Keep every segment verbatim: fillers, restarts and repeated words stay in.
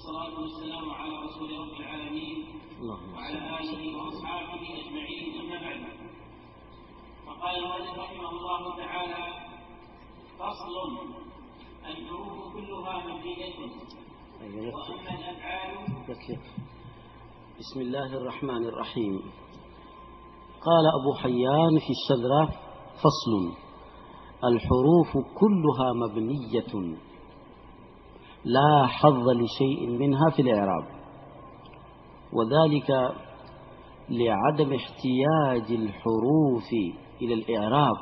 والصلاة والسلام على رسول رب العالمين وعلى آله وأصحابه أجمعين، أما بعد. فقال المؤلف رحمه الله تعالى: فصل: الحروف كلها مبنية، وأما الأفعال. بسم الله الرحمن الرحيم. قال أبو حيان في الشذرة: فصل: الحروف كلها مبنية لا حظ لشيء منها في الإعراب، وذلك لعدم احتياج الحروف إلى الإعراب،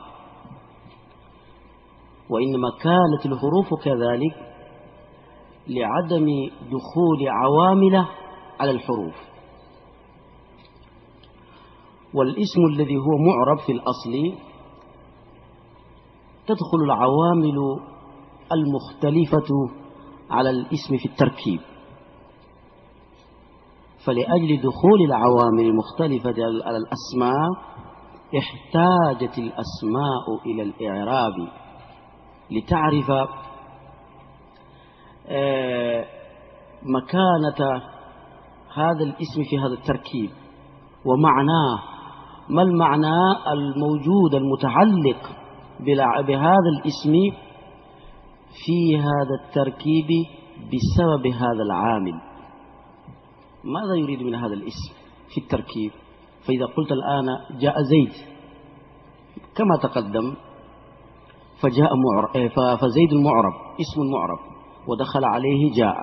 وإنما كانت الحروف كذلك لعدم دخول عوامل على الحروف. والاسم الذي هو معرب في الأصل تدخل العوامل المختلفة على الاسم في التركيب، فلأجل دخول العوامل المختلفة على الأسماء احتاجت الأسماء إلى الإعراب لتعرف مكانة هذا الاسم في هذا التركيب ومعناه، ما المعنى الموجود المتعلق بهذا الاسم في هذا التركيب بسبب هذا العامل. ماذا يريد من هذا الاسم في التركيب؟ فإذا قلت الآن جاء زيد كما تقدم، فجاء معرب، فزيد معرب، اسم معرب، ودخل عليه جاء،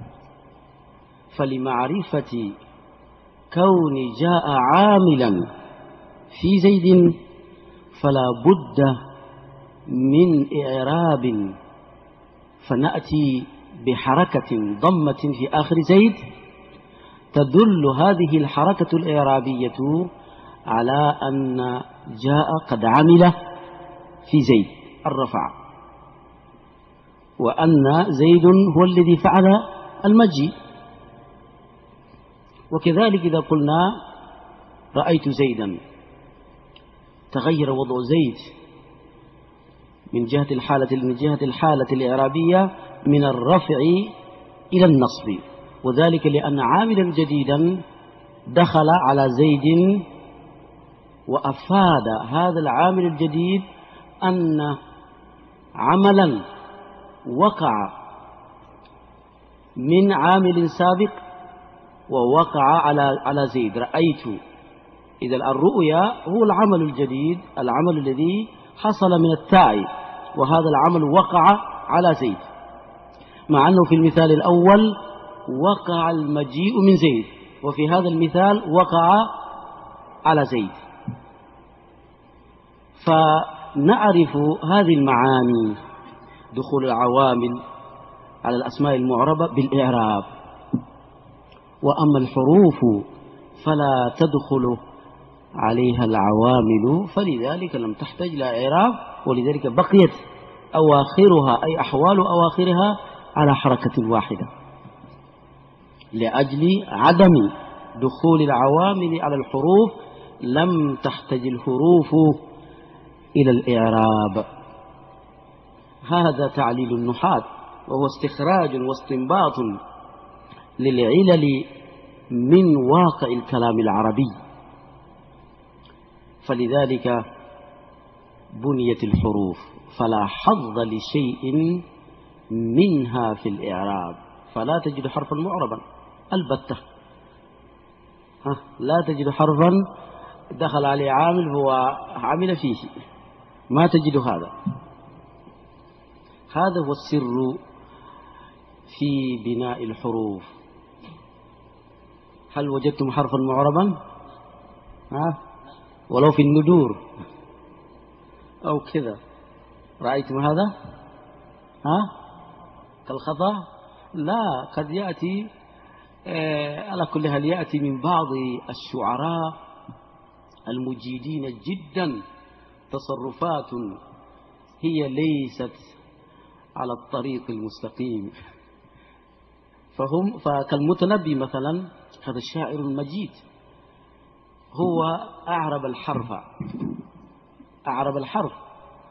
فلمعرفة كون جاء عاملا في زيد فلا بد من إعراب، فنأتي بحركة ضمة في آخر زيد تدل هذه الحركة الإعرابية على أن جاء قد عمل في زيد الرفع، وأن زيد هو الذي فعل المجيء. وكذلك إذا قلنا رأيت زيدا تغير وضع زيد من جهة الحالة من جهة الحالة الإعرابية من الرفع إلى النصب، وذلك لأن عاملا جديدا دخل على زيد، وأفاد هذا العامل الجديد أن عملا وقع من عامل سابق ووقع على على زيد. رأيت، إذا الرؤيا هو العمل الجديد، العمل الذي حصل من التاء، وهذا العمل وقع على زيد، مع أنه في المثال الأول وقع المجيء من زيد، وفي هذا المثال وقع على زيد. فنعرف هذه المعاني، دخول العوامل على الأسماء المعربة بالإعراب. وأما الحروف فلا تدخل عليها العوامل، فلذلك لم تحتاج إلى إعراب، ولذلك بقيت أواخرها أي أحوال أواخرها على حركة واحدة، لأجل عدم دخول العوامل على الحروف لم تحتاج الحروف إلى الإعراب. هذا تعليل النحاة، وهو استخراج واستنباط للعلل من واقع الكلام العربي. فلذلك بنيت الحروف، فلا حظ لشيء منها في الإعراب، فلا تجد حرفا معربا البتة، ها لا تجد حرفا دخل عليه عامل هو عمل فيه، ما تجد هذا. هذا هو السر في بناء الحروف. هل وجدتم حرفا معربا؟ ها ولو في الندور أو كذا رأيتم هذا؟ ها كالخطأ؟ لا، قد يأتي آه على كل حال يأتي من بعض الشعراء المجيدين جدا تصرفات هي ليست على الطريق المستقيم، فهم فكالمتنبي مثلا، هذا الشاعر المجيد هو أعرب الحرف أعرب الحرف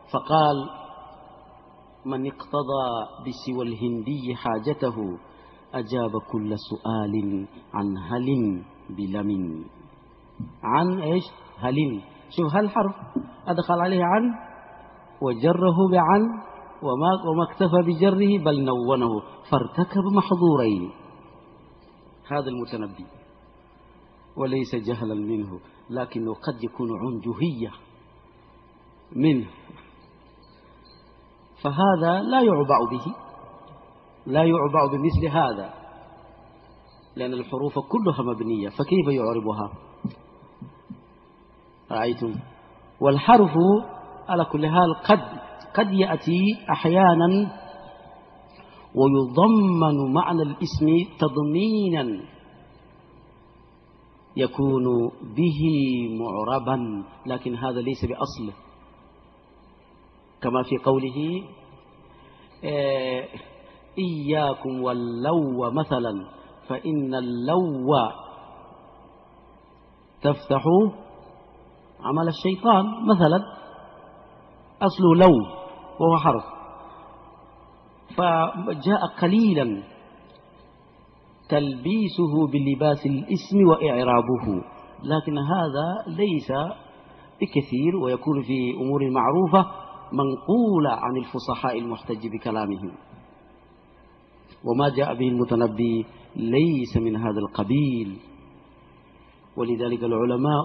فقال: من اقتضى بسوى الهندي حاجته أجاب كل سؤال عن هل بلم. عن إيش؟ هل. شوف هل حرف أدخل عليه عن وجره بعن وما, وما اكتفى بجره بل نونه فارتكب محظورين. هذا المتنبي وليس جهلا منه، لكنه قد يكون عنجهية منه، فهذا لا يعبأ به، لا يعبأ بمثل هذا، لأن الحروف كلها مبنية، فكيف يعربها؟ رأيتم؟ والحرف على كل حال قد قد يأتي أحيانا ويضمن معنى الاسم تضمينا يكون به معربا، لكن هذا ليس بأصله، كما في قوله إياكم واللو مثلا، فإن اللو تفتح عمل الشيطان مثلا، أصله لو وهو حرف، فجاء قليلا تلبيسه بلباس الاسم وإعرابه، لكن هذا ليس بكثير، ويكون في أمور معروفة منقولة عن الفصحاء المحتج بكلامهم. وما جاء به المتنبي ليس من هذا القبيل، ولذلك العلماء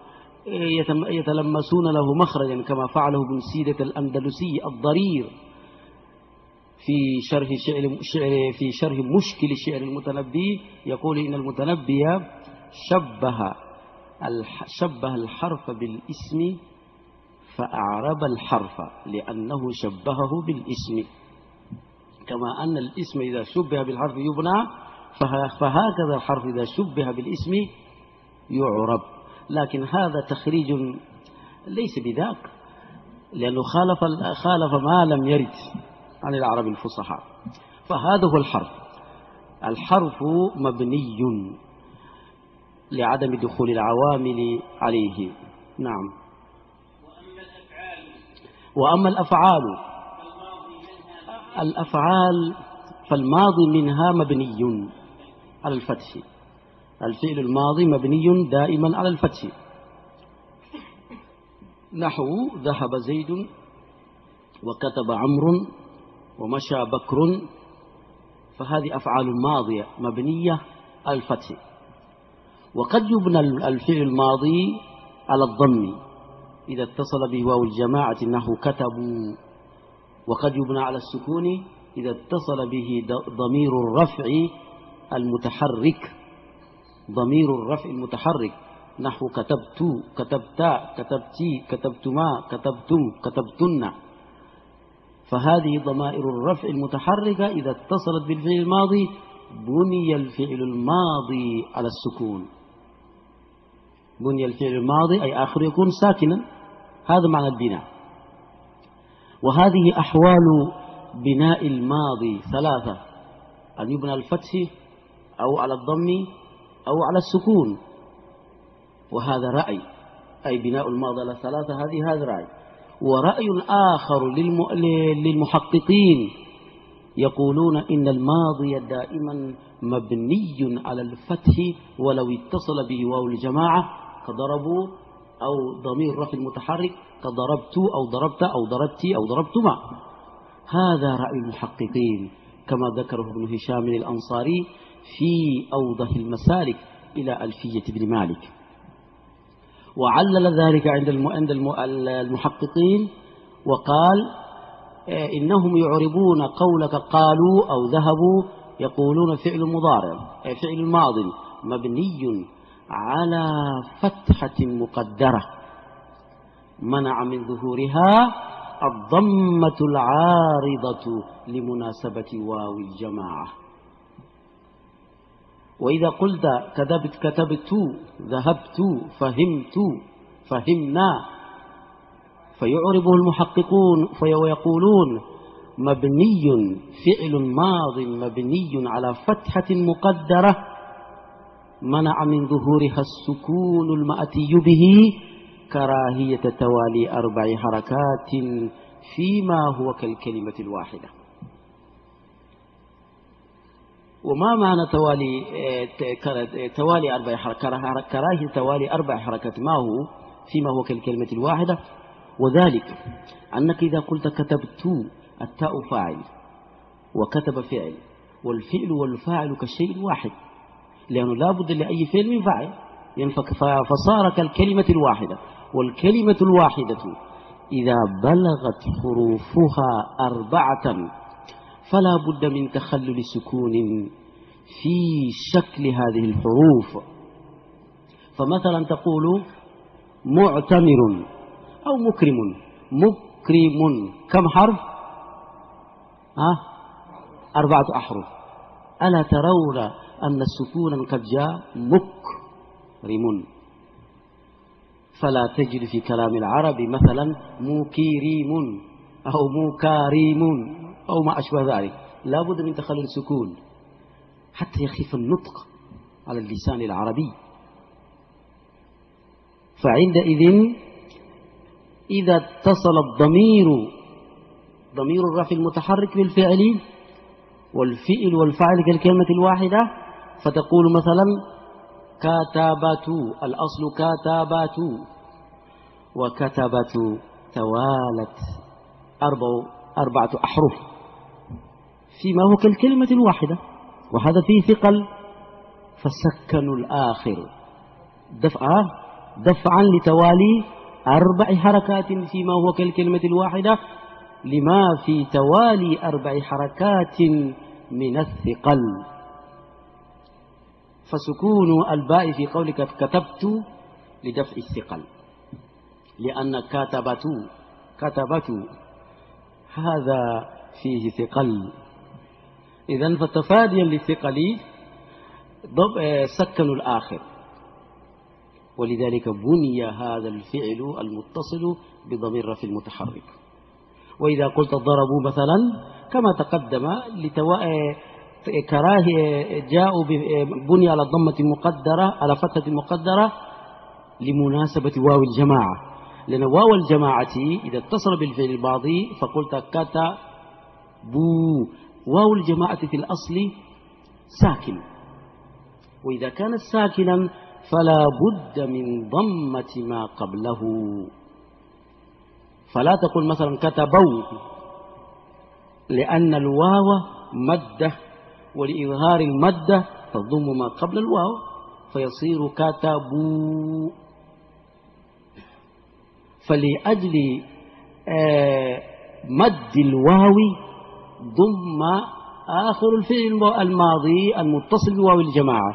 يتلمسون له مخرجا كما فعله ابن سيدة الأندلسي الضرير في شرح شعر في شرح مشكل شعر المتنبي، يقول إن المتنبي شبه شبه الحرف بالاسم فأعرب الحرف لأنه شبهه بالاسم، كما أن الاسم إذا شبه بالحرف يبنى، فهكذا الحرف إذا شبه بالاسم يعرب. لكن هذا تخريج ليس بذاك، لأنه خالف خالف ما لم يرد عن العرب الفصحاء. فهذا هو الحرف. الحرف مبني لعدم دخول العوامل عليه. نعم. وأما الأفعال الأفعال فالماضي منها مبني على الفتح. الفعل الماضي مبني دائما على الفتح، نحو ذهب زيد وكتب عمرو ومشى بكر، فهذه أفعال ماضية مبنية على الفتح. وقد يبنى الفعل الماضي على الضم إذا اتصل به واو الجماعة نحو كتبوا، وقد يبنى على السكون إذا اتصل به ضمير الرفع المتحرك ضمير الرفع المتحرك نحو كتبت كتبتا كتبتي كتبتما كتبتم كتبتن، فهذه ضمائر الرفع المتحركة إذا اتصلت بالفعل الماضي بني الفعل الماضي على السكون. بني الفعل الماضي أي آخر يكون ساكنا، هذا معنى البناء. وهذه أحوال بناء الماضي ثلاثة: أن يبنى الفتح أو على الضم أو على السكون، وهذا رأي، أي بناء الماضي على ثلاثة، هذه هذا رأي. ورأي آخر للمحققين يقولون إن الماضي دائما مبني على الفتح ولو اتصل به واو الجماعة كضربوا أو ضمير رفع المتحرك كضربت أو ضربت أو ضربتي أو ضربتما. هذا رأي المحققين كما ذكره ابن هشام الأنصاري في أوضح المسالك إلى ألفية ابن مالك. وعلل ذلك عند المحققين وقال إنهم يعربون قولك قالوا أو ذهبوا، يقولون فعل مضارع فعل ماض مبني على فتحة مقدرة منع من ظهورها الضمة العارضة لمناسبة واو الجماعة. وإذا قلت كتبت كتبت ذهبت فهمت فهمنا، فيعربه المحققون ويقولون مبني فعل ماض مبني على فتحة مقدرة منع من ظهورها السكون المأتي به كراهية توالي أربع حركات فيما هو كالكلمة الواحدة. وما معنى توالي توالي أربع حركات؟ كراهية توالي أربع حركات ما هو فيما هو كالكلمة الواحدة، وذلك أنك إذا قلت كتبت التاء فاعل وكتب فعل، والفعل والفاعل كالشيء الواحد، لأنه لا بد لأي فعل من فاعل، يعني فصار كالكلمة الواحدة. والكلمة الواحدة إذا بلغت حروفها أربعة فلا بد من تخلل سكون في شكل هذه الحروف. فمثلا تقول معتمر أو مكرم. مكرم كم حرف؟ ها؟ أربعة أحرف. ألا ترون أن السكون قد جاء؟ مكرم. فلا تجد في كلام العرب مثلا مكيريم أو مكاريم أو ما أشبه ذلك، لا بد من تخلل السكون حتى يخف النطق على اللسان العربي. فعندئذ إذا اتصل الضمير ضمير الرفع المتحرك بالفعل والفعل والفعل كالكلمة الواحدة، فتقول مثلا كتبت، الأصل كتبت، وكتبت توالت أربع أربعة أحرف فيما هو كالكلمة الواحدة، وهذا فيه ثقل. فسكنوا الآخر دفعا دفعا لتوالي أربع حركات فيما هو كالكلمة الواحدة، لما في توالي أربع حركات من الثقل. فسكون الباء في قولك كتبت لدفع الثقل، لأن كتبت كتبت هذا فيه ثقل. إذن فتفاديا للثقل سكنوا الآخر، ولذلك بني هذا الفعل المتصل بضمير الرفع المتحرك. وإذا قلت ضربوا مثلا كما تقدم كراهية جاءوا بني على الضمة المقدرة على فتحة المقدرة لمناسبة واو الجماعة، لأن واو الجماعة إذا اتصل بالفعل الماضي فقلت كتبوا، واو الجماعة في الأصل ساكن، وإذا كانت ساكنا فلا بد من ضمة ما قبله. فلا تقول مثلا كتبوا، لأن الواو مدة، ولإظهار المدة تضم ما قبل الواو فيصير كتبوا. فلأجل مد الواو ضم آخر الفعل الماضي المتصل بواو الجماعة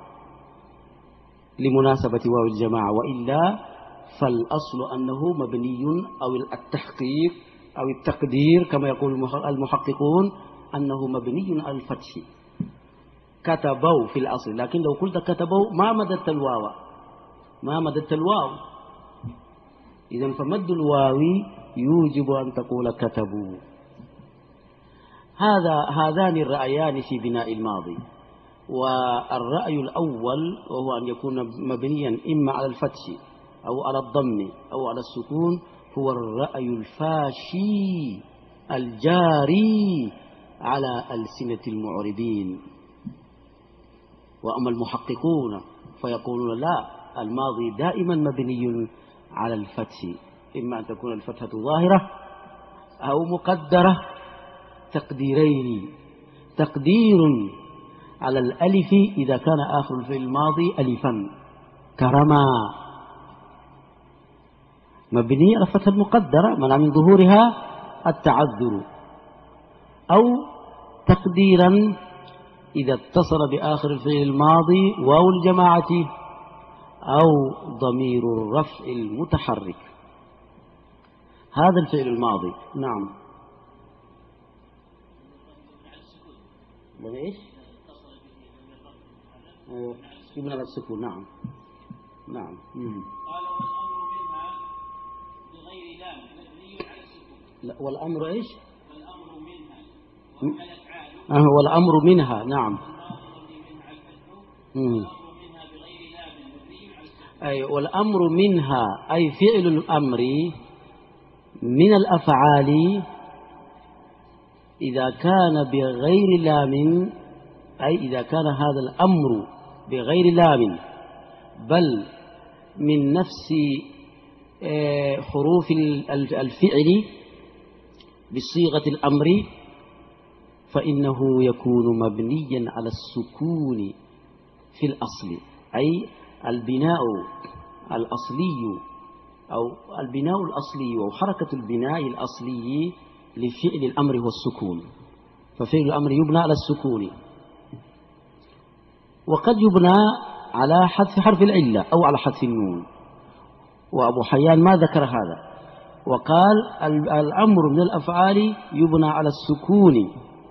لمناسبة واو الجماعة، وإلا فالأصل أنه مبني، أو التحقيق أو التقدير كما يقول المحققون أنه مبني على الفتح. كتبوا في الأصل، لكن لو قلت كتبوا ما مددت الواو ما مددت الواو إذن فمد الواو يوجب أن تقول كتبوا. هذا هذان الرأيان في بناء الماضي. والرأي الأول وهو أن يكون مبنيا إما على الفتح أو على الضم أو على السكون، هو الرأي الفاشي الجاري على ألسنة المعربين. وأما المحققون فيقولون لا، الماضي دائما مبني على الفتح، إما أن تكون الفتحة ظاهرة أو مقدرة. تقديرين: تقدير على الألف إذا كان آخر الفعل الماضي ألفا كرما، مبني على الفتحة المقدرة منع من ظهورها التعذر. أو تقديرا إذا اتصل بآخر الفعل الماضي واو الجماعة أو ضمير الرفع المتحرك. هذا الفعل الماضي. نعم. ليش؟ يبنى على السكون. نعم نعم. قال والأمر منها بغير لام مبني على السكون. لا، والأمر إيش؟ والأمر منها وهي الأفعال. آه والأمر منها. نعم. أي والأمر منها أي فعل الأمر من الأفعال إذا كان بغير لام أي إذا كان هذا الأمر بغير لام بل من نفس حروف الفعل بصيغة الأمر فإنه يكون مبنيا على السكون في الأصل، أي البناء الأصلي أو البناء الأصلي أو حركة البناء الأصلي لفعل الأمر هو السكون، ففعل الأمر يبنى على السكون، وقد يبنى على حذف حرف العلة أو على حذف النون. وأبو حيان ما ذكر هذا، وقال الأمر من الأفعال يبنى على السكون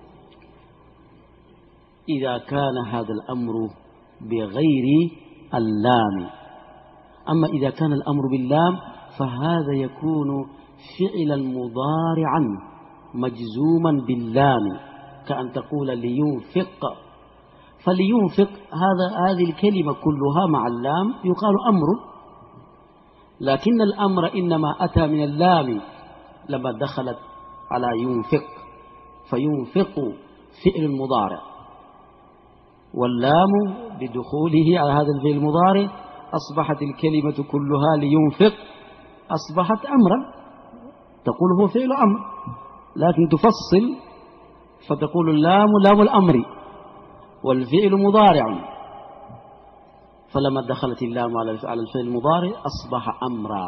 إذا كان هذا الأمر بغير اللام. أما إذا كان الأمر باللام فهذا يكون فعلا مضارعا مجزوما باللام، كأن تقول لينفق، فلينفق هذا هذه الكلمة كلها مع اللام يقال أمر، لكن الأمر إنما أتى من اللام لما دخلت على ينفق، فينفق فعل المضارع، واللام بدخوله على هذا الفعل المضارع أصبحت الكلمة كلها لينفق أصبحت أمرا، تقول هو فعل أمر، لكن تفصل فتقول اللام لام الأمر والفعل مضارع، فلما دخلت اللام على الفعل المضارع أصبح أمرا.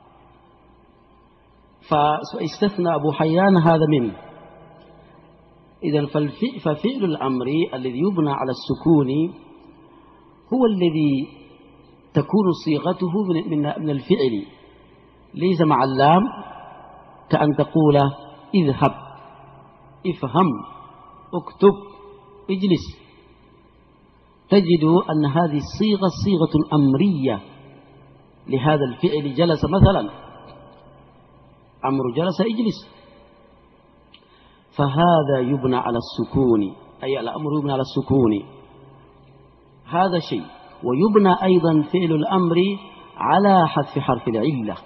فاستثنى أبو حيان هذا منه. إذن ففعل الأمر الذي يبنى على السكون هو الذي تكون صيغته من الفعل ليس مع اللام، كأن تقول اذهب، افهم، اكتب، اجلس، تجد أن هذه الصيغة صيغة أمرية لهذا الفعل. جلس مثلا، أمر جلس اجلس، فهذا يبنى على السكون، أي الأمر يبنى على السكون، هذا شيء. ويبنى أيضا فعل الأمر على حذف حرف العلة،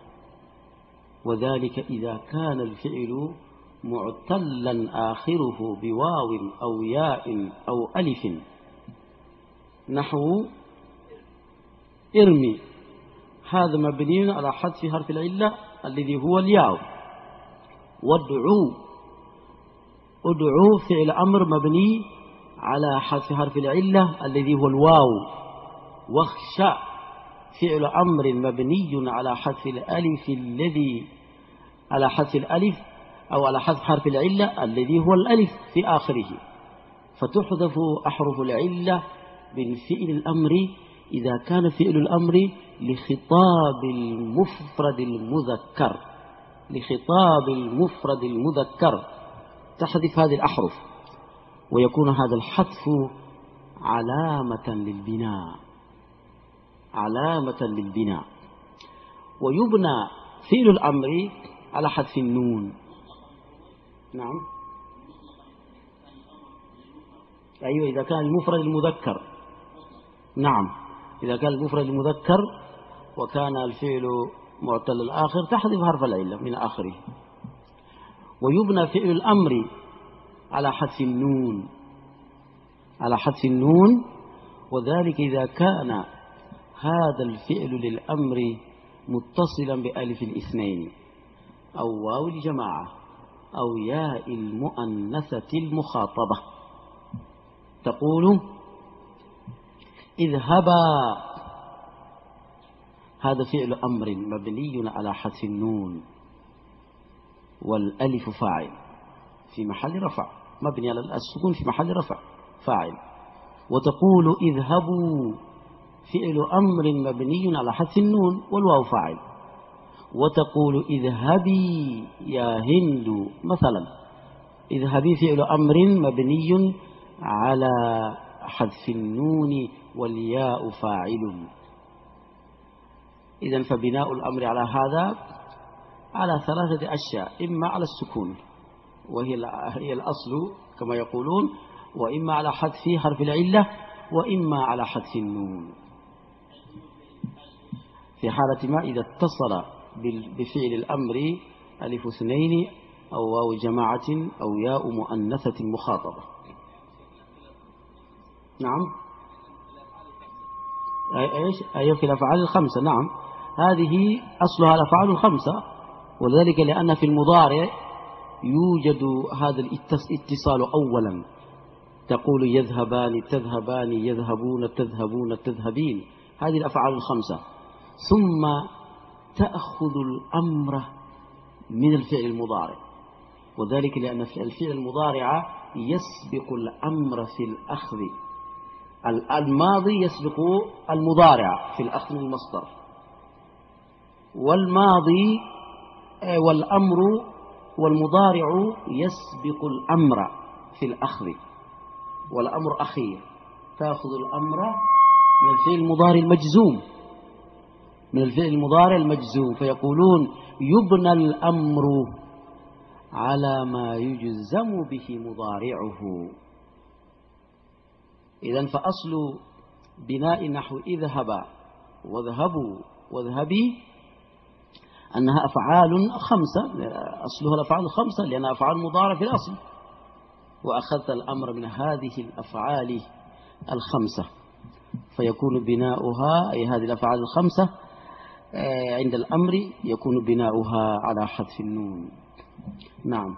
وذلك إذا كان الفعل معتلا آخره بواو أو ياء أو ألف، نحو ارمي، هذا مبني على حذف حرف العلة الذي هو الياء. وادعو، ادعو فعل أمر مبني على حذف حرف العلة الذي هو الواو. واخشى فعل أمر مبني على حذف الألف الذي على حذف الألف أو على حذف حرف العلة الذي هو الألف في آخره، فتحذف أحرف العلة من فعل الأمر إذا كان فعل الأمر لخطاب المفرد المذكر، لخطاب المفرد المذكر تحذف هذه الأحرف، ويكون هذا الحذف علامة للبناء، علامة للبناء. ويبنى فعل الأمر على حذف النون. نعم، أيوة، إذا كان المفرد المذكر، نعم، إذا كان المفرد المذكر وكان الفعل معتل الآخر تحذف حرف العلة من آخره. ويبنى فعل الأمر على حذف النون، على حذف النون، وذلك إذا كان هذا الفعل للأمر متصلا بألف الاثنين أو واو الجماعة أو ياء المؤنثة المخاطبة، تقول اذهبا، هذا فعل أمر مبني على حذف النون والألف فاعل في محل رفع، مبني على السكون في محل رفع فاعل. وتقول اذهبوا فعل أمر مبني على حذف النون والواو فاعل. وتقول اذهبي يا هند مثلا، اذهبي فعل أمر مبني على حذف النون والياء فاعل. إذن فبناء الأمر على هذا على ثلاثة أشياء، إما على السكون وهي هي الأصل كما يقولون، وإما على حذف حرف العلة، وإما على حذف النون في حالة ما إذا اتصل بفعل الأمر ألف اثنين أو واو جماعة أو ياء مؤنثة مخاطبة. نعم. إيش؟ أي في الأفعال الخمسة. نعم، هذه أصلها الأفعال الخمسة، وذلك لأن في المضارع يوجد هذا الاتصال أولا. تقول يذهبان، تذهبان، يذهبون، تذهبون، تذهبين، هذه الأفعال الخمسة. ثم تأخذ الأمر من الفعل المضارع، وذلك لأن الفعل المضارع يسبق الأمر في الأخذ. الماضي يسبق المضارع في الأخذ من المصدر، والماضي والأمر والمضارع يسبق الأمر في الأخذ، والأمر أخير. تأخذ الأمر من الفعل المضارع المجزوم، من الفعل المضارع المجزوم، فيقولون يبنى الأمر على ما يجزم به مضارعه. إذن فأصل بناء نحو اذهب واذهبوا واذهبي أنها أفعال خمسة، أصلها الأفعال الخمسة لأنها أفعال مضارع في الأصل، وأخذت الأمر من هذه الأفعال الخمسة، فيكون بناؤها أي هذه الأفعال الخمسة عند الأمر يكون بناؤها على حذف النون. نعم.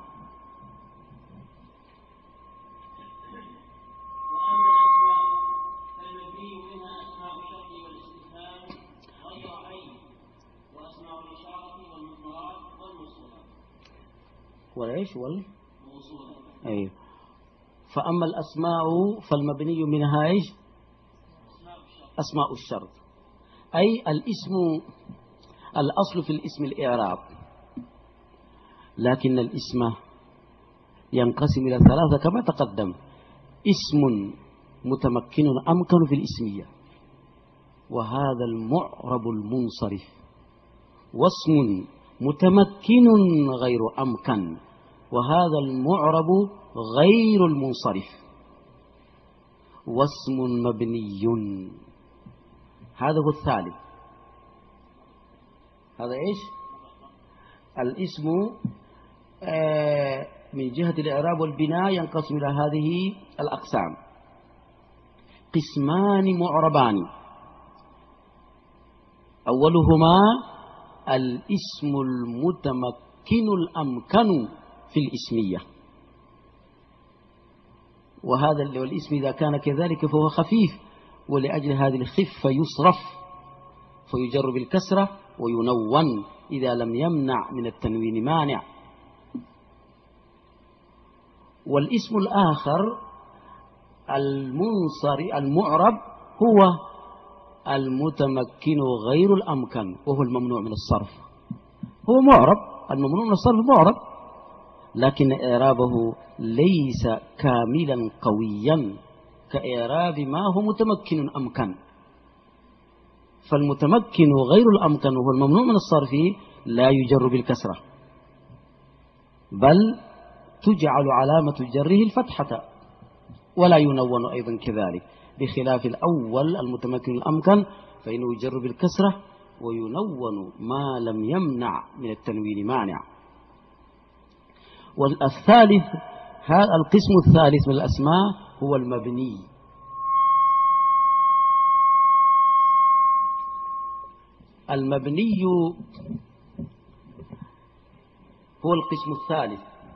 وليش وال أي. فأما الأسماء فالمبني منها إيش؟ أسماء الشرط، أي الاسم. الأصل في الاسم الإعراب، لكن الاسم ينقسم إلى ثلاثة كما تقدم: اسم متمكن أمكن في الاسمية، وهذا المعرب المنصرف، واسم متمكن غير أمكن، وهذا المعرب غير المنصرف، واسم مبني، هذا هو الثالث. هذا إيش؟ الاسم من جهة الإعراب والبناء ينقسم إلى هذه الأقسام: قسمان معربان، أولهما الاسم المتمكن الأمكن في الاسمية، وهذا الاسم إذا كان كذلك فهو خفيف، ولأجل هذه الخفة يصرف فيجر بالكسرة وينون إذا لم يمنع من التنوين مانع. والاسم الآخر المنصرف المعرب هو المتمكن غير الأمكن، وهو الممنوع من الصرف. هو معرب، الممنوع من الصرف معرب، لكن إعرابه ليس كاملا قويا كإعراب ما هو متمكن أمكن. فالمتمكن غير الأمكن وهو الممنوع من الصرف لا يجر بالكسرة، بل تجعل علامة جره الفتحة، ولا ينون أيضا كذلك، بخلاف الأول المتمكن الأمكن فإنه يجر بالكسرة وينون ما لم يمنع من التنوين مانع. والثالث، هذا القسم الثالث من الأسماء هو المبني. المبني هو القسم الثالث،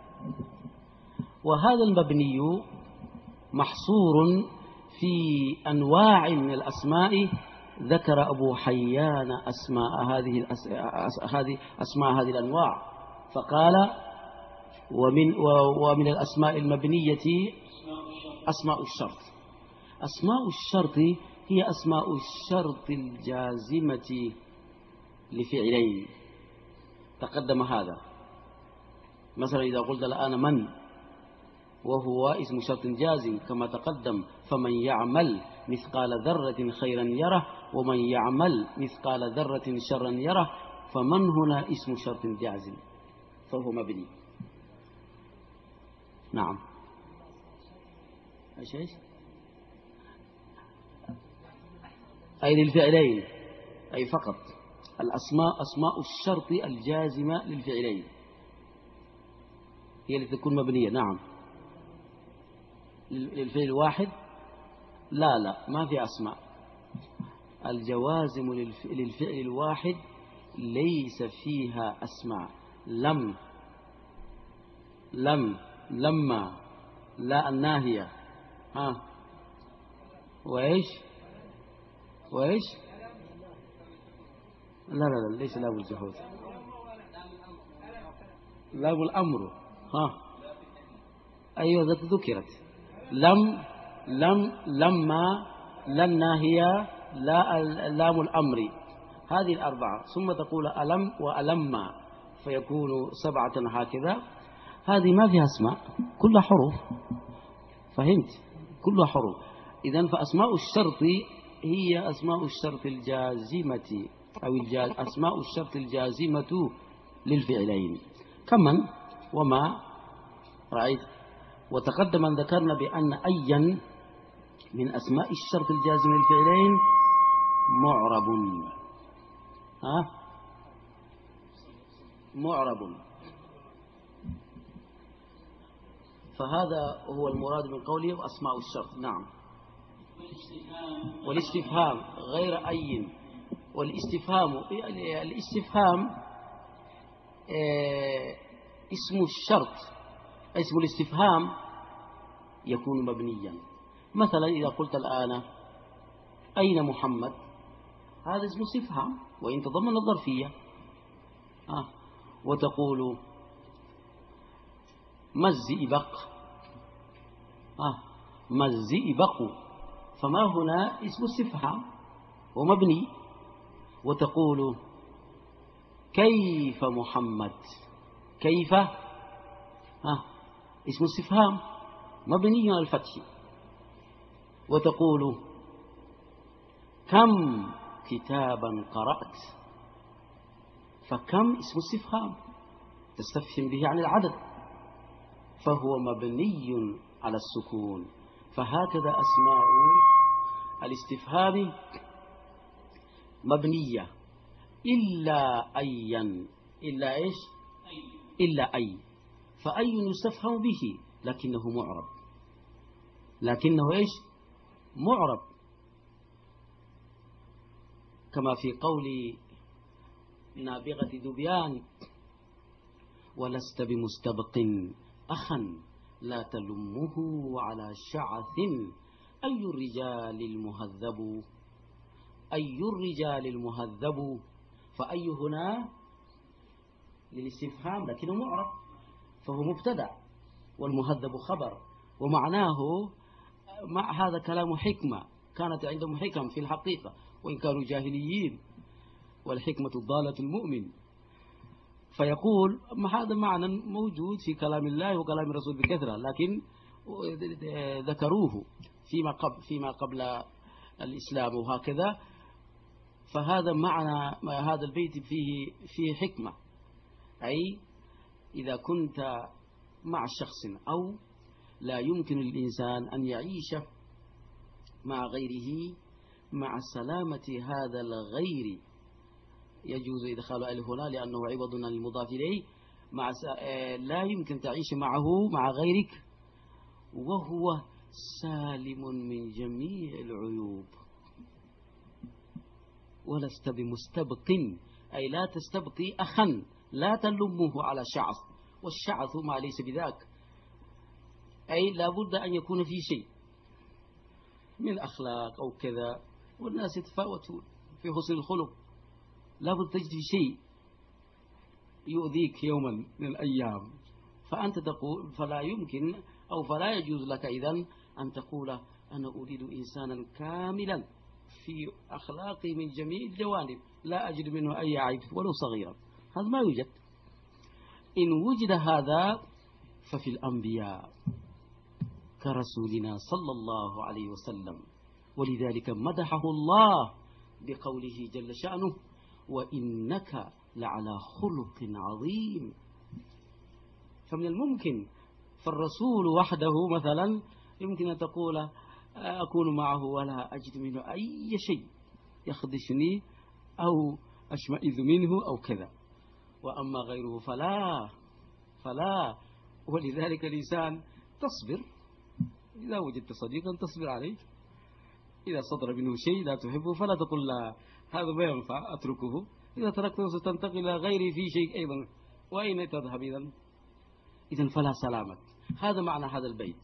وهذا المبني محصور في أنواع من الأسماء. ذكر أبو حيان أسماء هذه هذه أسماء هذه الأنواع، فقال: ومن ومن الأسماء المبنية أسماء الشرط. أسماء الشرط هي أسماء الشرط الجازمة لفعلين، تقدم هذا. مثلا إذا قلت الآن من، وهو اسم شرط جازم كما تقدم: فمن يعمل مثقال ذرة خيرا يره، ومن يعمل مثقال ذرة شرا يره، فمن هنا اسم شرط جازم فهو مبني. نعم. ايش ايش أي للفعلين، أي فقط الأسماء أسماء الشرط الجازمة للفعلين هي التي تكون مبنية. نعم. للفعل الواحد لا لا ما في أسماء. الجوازم للفعل الواحد ليس فيها أسماء. لم، لم، لما، لا الناهية، ها، وإيش وإيش لا لا لا ليس لام الجحود، لام الأمر. ها أيوة ذكرت. لم، لم، لما، لا الناهية، لا لام الأمر، هذه الأربعة. ثم تقول ألم وألما فيكون سبعة هكذا. هذه ما فيها أسماء، كلها حروف. فهمت؟ كلها حروف. إذن فأسماء الشرط هي أسماء الشرط الجازمة، أو الجاز أسماء الشرط الجازمة للفعلين، كمن وما رأيت. وتقدم أن ذكرنا بأن أيا من أسماء الشرط الجازم للفعلين معرب. ها معرب. فهذا هو المراد من قوله أسماء الشرط. نعم. والاستفهام غير أي. والاستفهام الاستفهام اسم الشرط، اسم الاستفهام يكون مبنيا. مثلا إذا قلت الآن أين محمد، هذا اسم استفهام وإن تضمن الظرفية. آه. وتقول ما الزئبق، آه. ما الزئبق، فما هنا اسم استفهام ومبني. وتقول كيف محمد، كيف، آه. اسم استفهام مبني على الفتح. وتقول كم كتابا قرأت، فكم اسم استفهام تستفهم به عن العدد، فهو مبني على السكون. فهكذا أسماء الاستفهام مبنية إلا أيا، إلا إيش إلا أي. فأي يستفهم به لكنه معرب، لكنه إيش معرب، كما في قول نابغة ذبيان ولست بمستبق أخا لا تلمه على شعث أي الرجال المهذب، أي الرجال المهذب. فأي هنا للاستفهام لكنه معرب، فهو مبتدأ والمهذب خبر. ومعناه مع هذا كلام حكمة، كانت عندهم حكم في الحقيقة وإن كانوا جاهليين، والحكمة الضالة المؤمن. فيقول هذا معنى موجود في كلام الله وكلام الرسول بكثرة، لكن ذكروه فيما قبل فيما قبل الإسلام وهكذا. فهذا معنى هذا البيت فيه فيه حكمة، أي إذا كنت مع شخص أو لا يمكن الإنسان أن يعيش مع غيره مع سلامة هذا الغير، يجوز إدخال أل هنا لأنه عوض عن المضاف إليه. مع س... لا يمكن تعيش معه مع غيرك وهو سالم من جميع العيوب. ولست بمستبق أي لا تستبقي أخا لا تلمه على شعث، والشعث ما ليس بذاك، أي لابد أن يكون في شيء من أخلاق أو كذا، والناس يتفاوتون في حسن الخلق، لابد تجد شيء يؤذيك يوما من الأيام. فأنت تقول فلا يمكن أو فلا يجوز لك إذن أن تقول أنا أريد إنسانا كاملا في أخلاقي من جميع الجوانب لا أجد منه أي عيب ولو صغيرا، هذا ما يوجد. إن وجد هذا ففي الأنبياء كرسولنا صلى الله عليه وسلم، ولذلك مدحه الله بقوله جل شأنه وإنك لعلى خلق عظيم. فمن الممكن فالرسول وحده مثلا يمكن أن تقول أكون معه ولا أجد منه أي شيء يخدشني أو أشمئذ منه أو كذا، وأما غيره فلا فلا ولذلك الإنسان تصبر، إذا وجدت صديقا تصبر عليه إذا صدر منه شيء لا تحبه فلا تقول لا هذا ما ينفع أتركه، إذا تركته ستنتقل إلى غيري في شيء أيضا، وأين تذهب إذن؟ إذن فلا سلامة. هذا معنى هذا البيت.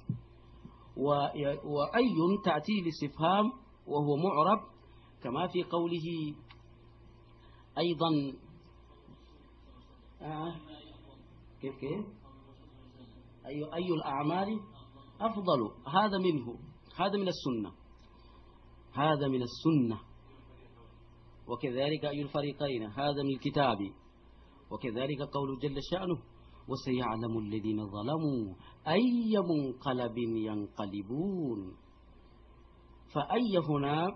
وأي تأتي الاستفهام وهو معرب كما في قوله أيضا آه كيف كيف أي, أي الأعمال أفضل، هذا منه، هذا من السنة، هذا من السنة. وكذلك أي الفريقين هذا من الكتاب. وكذلك قول جل شأنه وسيعلم الذين ظلموا أي منقلب ينقلبون. فأي هنا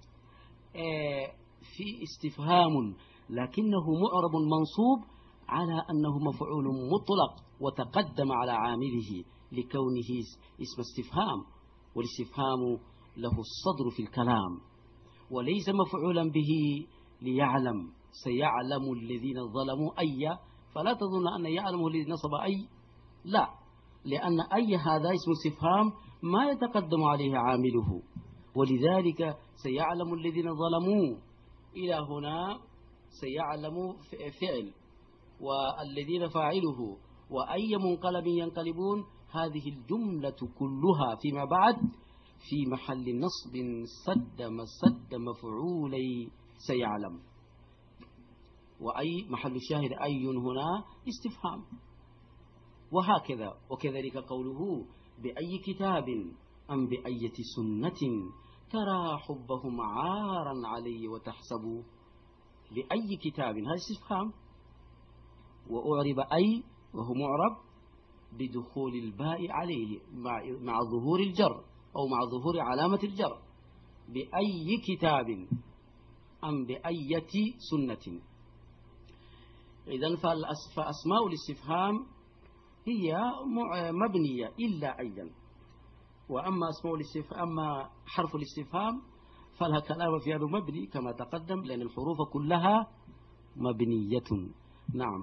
في استفهام لكنه معرب منصوب على أنه مفعول مطلق وتقدم على عامله لكونه اسم استفهام، والاستفهام له الصدر في الكلام وليس مفعولا به ليعلم. سيعلم الذين ظلموا أي، فلا تظن أن يعلم الذي نصب أي، لا، لأن أي هذا اسم استفهام ما يتقدم عليه عامله، ولذلك سيعلم الذين ظلموا إلى هنا سيعلم فعل والذين فاعله وأي منقلب ينقلبون، هذه الجملة كلها فيما بعد في محل نصب سد مسد مفعولي سيعلم. وأي محل الشاهد أي هنا استفهام. وهكذا وكذلك قوله بأي كتاب أم بأية سنة ترى حبهم عارا علي وتحسبوا. بأي كتاب هذا استفهام، وأعرب أي وهو معرب بدخول الباء عليه مع, مع ظهور الجر أو مع ظهور علامة الجر. بأي كتاب أم بأية سنة. إذن فأسماء الاستفهام هي مبنية إلا أيا. وأما أسماء الاستفهام أما حرف الاستفهام فلها كلام في هذا مبني كما تقدم، لأن الحروف كلها مبنية. نعم.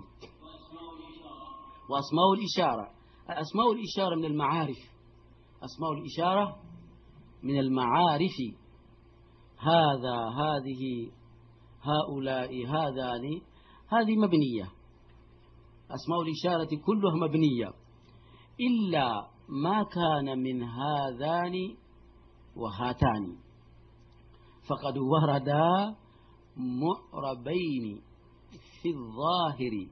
وأسماء الإشارة، أسماء الإشارة من المعارف، أسماء الإشارة من المعارف. هذا هذه هؤلاء هذان، هذه مبنية. أسماء الإشارة كلها مبنية إلا ما كان من هذان وهاتان، فقد وردا معربين في الظاهر،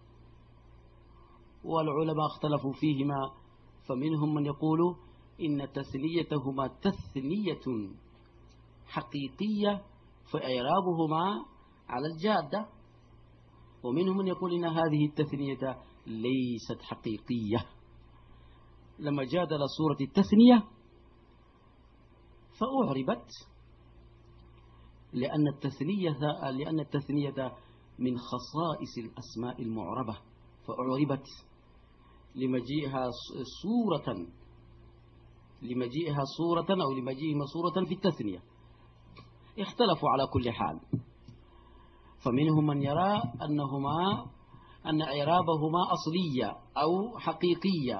والعلماء اختلفوا فيهما، فمنهم من يقول إن تثنيتهما تثنية حقيقية فإعرابهما على الجادة، ومنهم من يقول إن هذه التثنية ليست حقيقية. لما جادل صورة التثنية فأعربت لأن التثنية لأن التثنية من خصائص الأسماء المعربة، فأعربت لمجيئها صورة لمجيئها صورة أو لمجيئها صورة في التثنية. اختلفوا على كل حال، فمنهم من يرى أنهما أن إعرابهما أصلية أو حقيقية،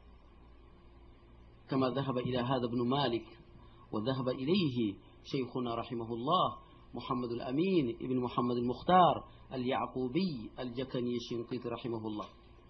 كما ذهب إلى هذا ابن مالك، وذهب إليه شيخنا رحمه الله محمد الأمين ابن محمد المختار اليعقوبي الجكني الشنقيطي رحمه الله.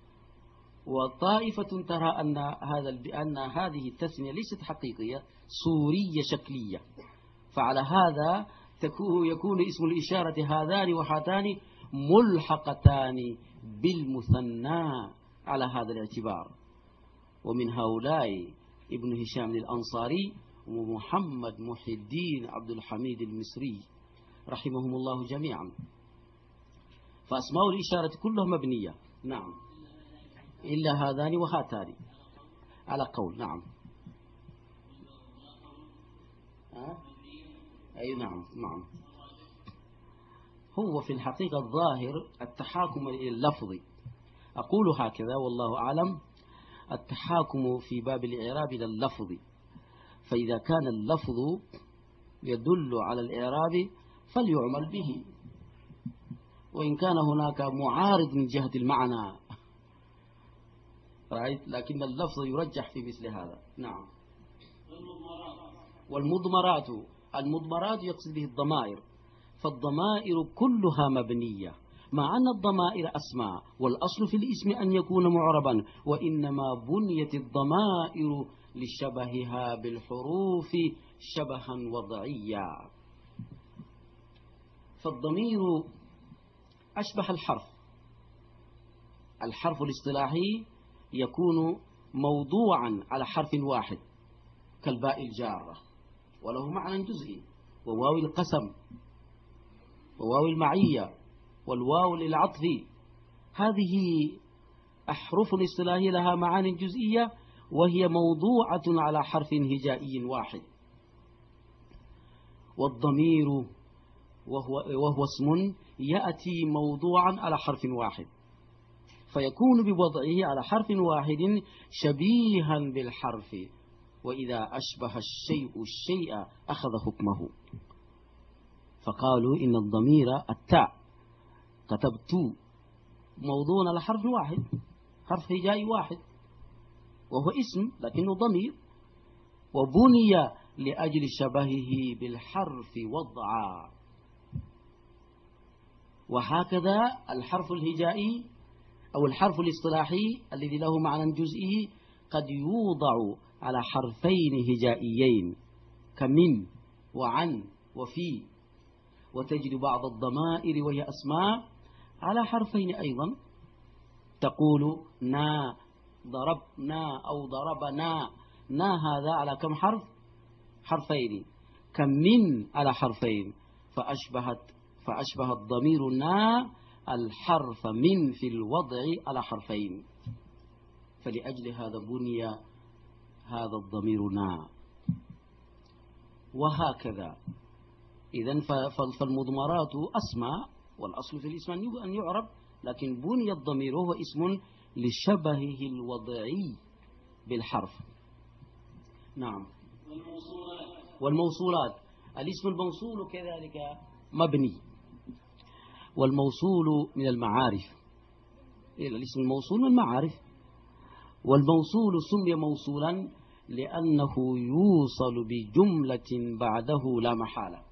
وطائفة ترى أن هذا بأن هذه التثنية ليست حقيقية، صورية شكلية، فعلى هذا يكون اسم الإشارة هذان وهاتان ملحقتان بالمثنى على هذا الاعتبار. ومن هؤلاء ابن هشام الأنصاري ومحمد محي الدين عبد الحميد المصري رحمهم الله جميعا. فأسماء الإشارة كلها مبنية. نعم، إلا هذان وهاتان على قول. نعم. أه؟ أي نعم نعم. هو في الحقيقة الظاهر التحاكم إلى اللفظ، أقول هكذا والله أعلم، التحاكم في باب الإعراب إلى اللفظ، فإذا كان اللفظ يدل على الإعراب فليعمل به، وإن كان هناك معارض من جهة المعنى، رأيت، لكن اللفظ يرجح في مثل هذا. نعم. والمضمرات، المضمرات يقصد به الضمائر، فالضمائر كلها مبنية، مع أن الضمائر أسماء والأصل في الاسم أن يكون معربا، وإنما بنيت الضمائر لشبهها بالحروف شبها وضعيا. فالضمير أشبه الحرف. الحرف الاصطلاحي يكون موضوعا على حرف واحد كالباء الجارة، وله معنى جزئي، وواو القسم، وواو المعية، والواو للعطف. هذه أحرف الاصطلاحية لها معاني جزئية، وهي موضوعة على حرف هجائي واحد. والضمير وهو, وهو اسم يأتي موضوعا على حرف واحد، فيكون بوضعه على حرف واحد شبيها بالحرف، وإذا أشبه الشيء الشيء أخذ حكمه. فقالوا إن الضمير التاء كتبت موضوع على حرف واحد، حرف هجائي واحد، وهو اسم لكنه ضمير، وبني لأجل شبهه بالحرف وضعا. وهكذا الحرف الهجائي أو الحرف الاصطلاحي الذي له معنى جزئي قد يوضع على حرفين هجائيين كمن وعن وفي، وتجد بعض الضمائر وهي أسماء على حرفين أيضا، تقول نا، ضربنا أو ضربنا، نا هذا على كم حرف؟ حرفين. كمن على حرفين، فأشبهت فأشبه الضمير نا الحرف من في الوضع على حرفين، فلأجل هذا بني هذا الضمير نا. وهكذا إذن فالمضمرات أسماء، والأصل في الاسم أن يعرب، لكن بني الضمير هو اسم لشبهه الوضعي بالحرف. نعم. والموصولات والموصولات الاسم الموصول كذلك مبني، والموصول من المعارف، الاسم الموصول من المعارف. والموصول سمي موصولا لأنه يوصل بجملة بعده لا محالة،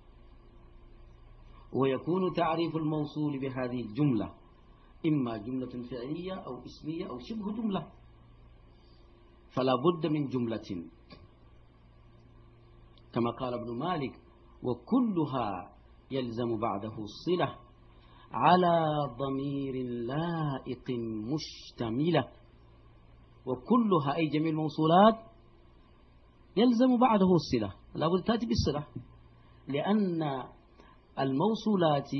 ويكون تعريف الموصول بهذه الجملة إما جملة فعلية أو اسمية أو شبه جملة، فلا بد من جملة، كما قال ابن مالك: وكلها يلزم بعده الصلة على ضمير لائق مشتملة. وكلها أي جميع الموصولات يلزم بعده الصلة، لا بد تأتي بالصلة، لأن الموصولات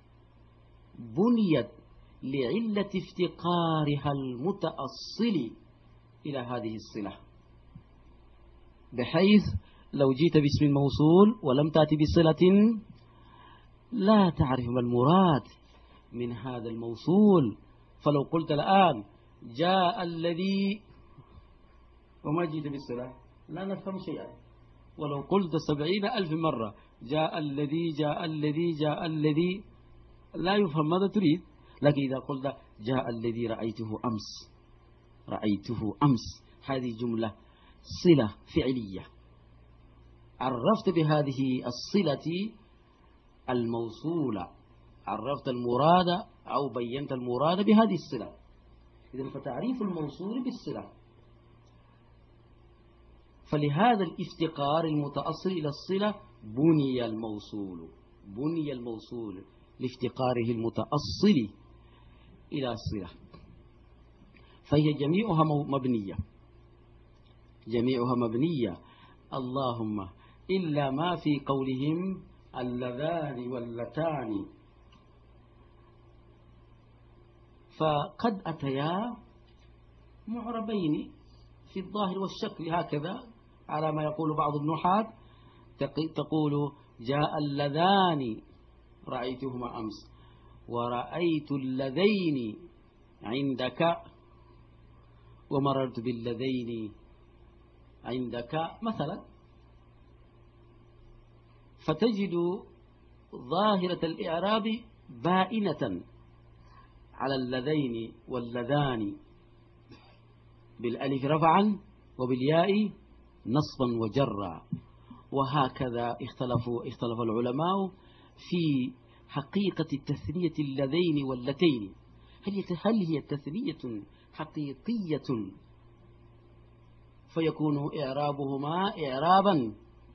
بنيت لعلة افتقارها المتأصل إلى هذه الصلة، بحيث لو جيت باسم الموصول ولم تأتي بصلة لا تعرف ما المراد من هذا الموصول. فلو قلت الآن جاء الذي وما جيت بالصلة لا نفهم شيئا، ولو قلت سبعين ألف مرة جاء الذي جاء الذي جاء الذي لا يفهم ماذا تريد. لكن إذا قلت جاء الذي رأيته أمس رأيته أمس، هذه جملة صلة فعلية، عرفت بهذه الصلة الموصولة، عرفت المراد أو بينت المراد بهذه الصلة. إذن فتعريف الموصول بالصلة، فلهذا الافتقار المتأصل إلى الصلة بني الموصول، بني الموصول لافتقاره المتأصل إلى الصلة، فهي جميعها مبنية، جميعها مبنية، اللهم إلا ما في قولهم اللذان واللتان، فقد أتيا معربين في الظاهر والشكل هكذا على ما يقول بعض النحاة، تقول جاء اللذان رأيتهما أمس، ورأيت اللذين عندك، ومررت باللذين عندك مثلا، فتجد ظاهرة الإعراب بائنة على اللذين واللذان بالألف رفعا وبالياء نصبا وجرا، وهكذا اختلفوا اختلف العلماء في حقيقة التثنية اللذين واللتين. هل هل هي تثنية حقيقية فيكون إعرابهما إعرابا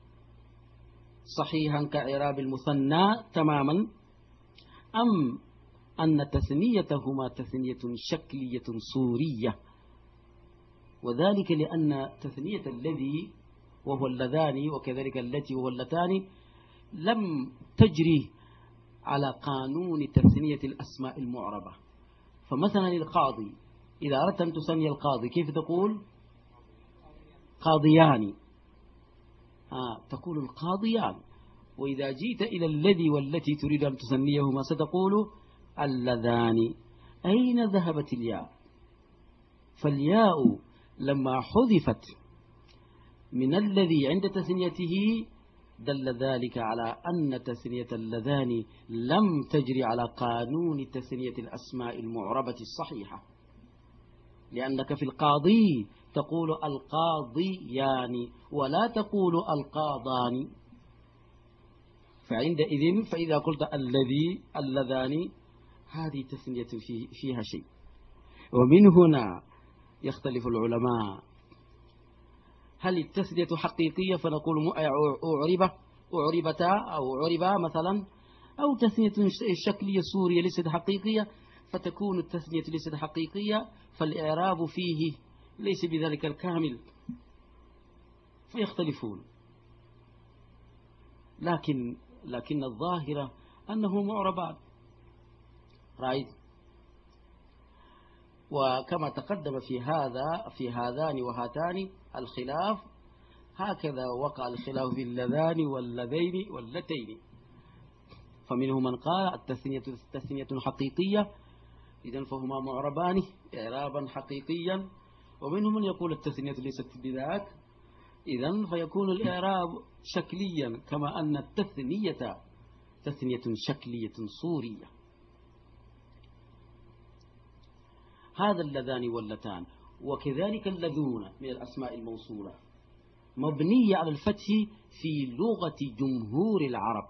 صحيحا كإعراب المثنى تماما، أم أن تثنيتهما تثنية شكلية صورية؟ وذلك لأن تثنية الذي وهو اللذان وكذلك التي وهو اللتان لم تجري على قانون تثنية الأسماء المعربة. فمثلا القاضي، إذا أردت أن تثني القاضي كيف تقول؟ قاضيان، آه تقول القاضيان. وإذا جيت إلى الذي والتي تريد أن تثنيهما ستقول اللذان. أين ذهبت الياء؟ فالياء لما حذفت من الذي عند تثنيته دل ذلك على أن تثنية اللذان لم تجري على قانون تثنية الأسماء المعربة الصحيحة، لأنك في القاضي تقول القاضيان ولا تقول القاضان. فعندئذ فإذا قلت الذي اللذان هذه تثنية فيها شيء. ومن هنا يختلف العلماء، هل التثنية حقيقية فنقول أعربة أعربتا أو عربا مثلا، أو تثنية شكلية سورية ليست حقيقية فتكون التثنية ليست حقيقية فالإعراب فيه ليس بذلك الكامل، فيختلفون. لكن لكن الظاهرة أنه معربات، رأيت. وكما تقدم في هذا في هذان وهاتان الخلاف، هكذا وقع الخلاف في اللذان واللذين واللتين. فمنهم من قال التثنية تثنية حقيقية إذن فهما معربان إعرابا حقيقيا، ومنهم من يقول التثنية ليست بذاك إذن فيكون الإعراب شكليا، كما أن التثنية تثنية شكلية صورية. هذا اللذان واللتان. وكذلك اللذون من الأسماء الموصولة مبنية على الفتح في لغة جمهور العرب.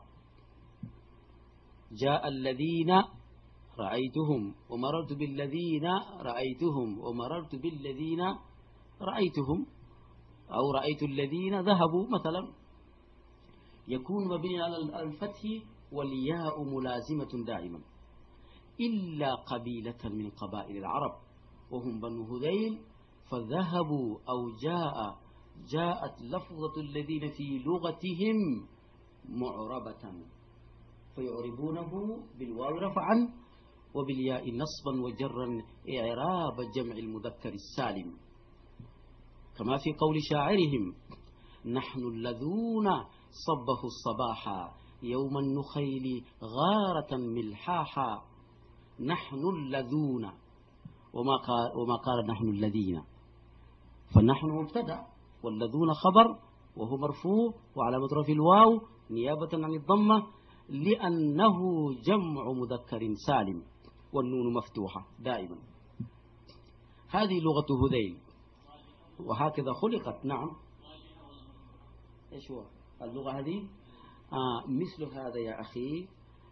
جاء الذين رأيتهم، ومررت بالذين رأيتهم، ومررت بالذين رأيتهم، أو رأيت الذين ذهبوا مثلا، يكون مبني على الفتح والياء ملازمة دائما، إلا قبيلة من قبائل العرب وهم بنو هذيل، فذهبوا أو جاء جاءت لفظة الذين في لغتهم معربة فيعربونه بالواو رفعا وبالياء نصبا وجرا إعراب جمع المذكر السالم، كما في قول شاعرهم: نحن الذون صبه الصباحا يوم النخيل غارة ملحاحا. نحن الذون، وما قال, وما قال نحن الذين، فنحن مبتدأ والذون خبر وهو مرفوع وعلامة رفعه الواو نيابة عن الضمة لأنه جمع مذكر سالم والنون مفتوحة دائما. هذه لغة هذيل وهكذا خلقت. نعم. إيش هو اللغة هذه؟ آه مثل هذا يا أخي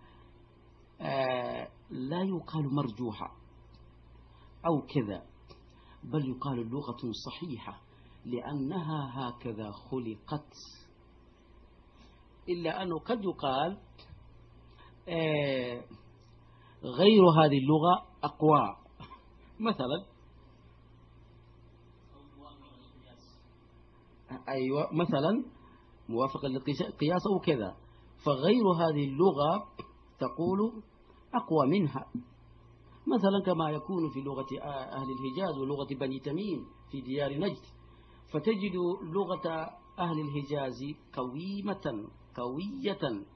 آه لا يقال مرجوحة أو كذا، بل يقال اللغة صحيحة لأنها هكذا خلقت. إلا أنه قد يقال آه غير هذه اللغة أقوى، مثلا أيوة مثلا موافقة للقياس أو كذا، فغير هذه اللغة تقول أقوى منها، مثلا كما يكون في لغة أهل الحجاز ولغة بني تميم في ديار نجد، فتجد لغة أهل الحجاز قويمة قوية،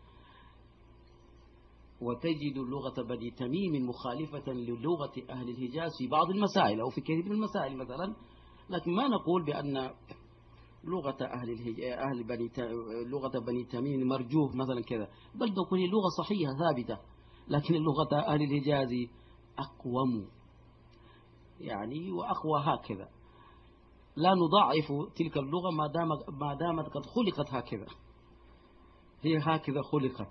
وتجد لغة بني تميم مخالفة للغة أهل الحجاز في بعض المسائل أو في كثير من المسائل مثلا. لكن ما نقول بأن لغة أهل أهل بني لغة بني تميم مرجوح مثلا كذا، بل تكون لغة صحيحة ثابتة، لكن لغة أهل الحجاز أقوم يعني وأقوى هكذا. لا نضاعف تلك اللغة ما دام ما دامت قد خلقت هكذا، هي هكذا خلقت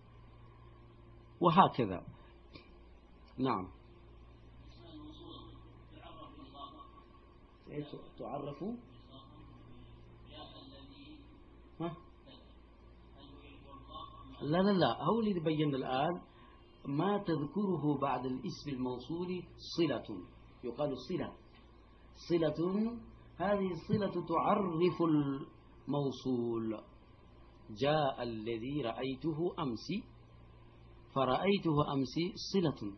وهكذا. نعم. تعرف ها؟ لا لا لا، هو اللي بينا الآن ما تذكره بعد الاسم الموصول صلة، يقال صلة. صلة، هذه الصلة تعرف الموصول. جاء الذي رأيته أمس، فرأيته أمس صلة،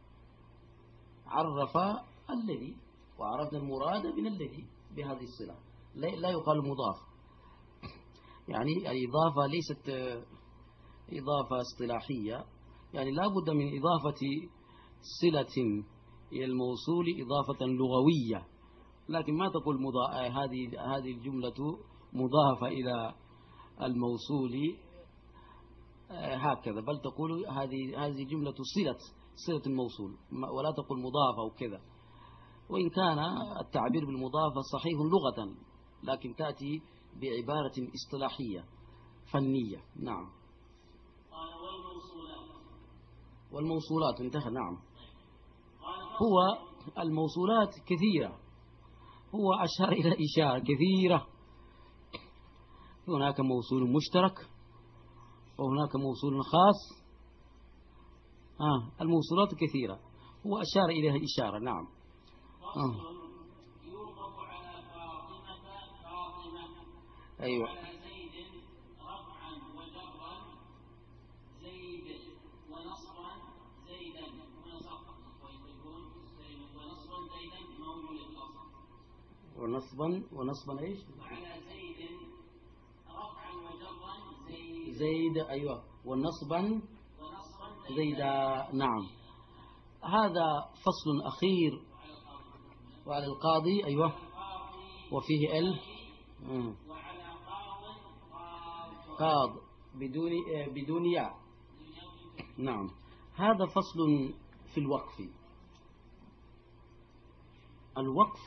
عرف الذي، وعرفنا المراد من الذي بهذه الصلة. لا يقال مضاف، يعني الإضافة ليست إضافة اصطلاحية، يعني لا بد من إضافة صلة إلى الموصول إضافة لغوية، لكن ما تقول مضا... هذه هذه الجملة مضافة إلى الموصول هكذا، بل تقول هذه هذه جملة صلة صلة الموصول، ولا تقول مضافة أو كذا. وإن كان التعبير بالمضافة صحيح لغة، لكن تأتي بعبارة اصطلاحية فنية. نعم. والموصولات انتهى. نعم. هو الموصولات كثيرة، هو أشار إلى إشارة كثيرة. هناك موصول مشترك وهناك موصول خاص. آه الموصولات كثيرة، هو أشار إليها إشارة. نعم. آه. يوقف على فاطمة فاطمة، أيوة. وعلى زيد رفعا وجرا زيد، ونصبا زيدا، ونصبا زيدا مولود الأصل. ونصبا ونصبا إيش؟ وعلى زيد رفعا وجرا زيد زيد. أيوة. ونصبا ونصبا زيدا. نعم. هذا فصل أخير. وعلى القاضي. أيوة. وفيه ال وعلى قاض قاض بدون بدون ياء. نعم. هذا فصل في الوقف. الوقف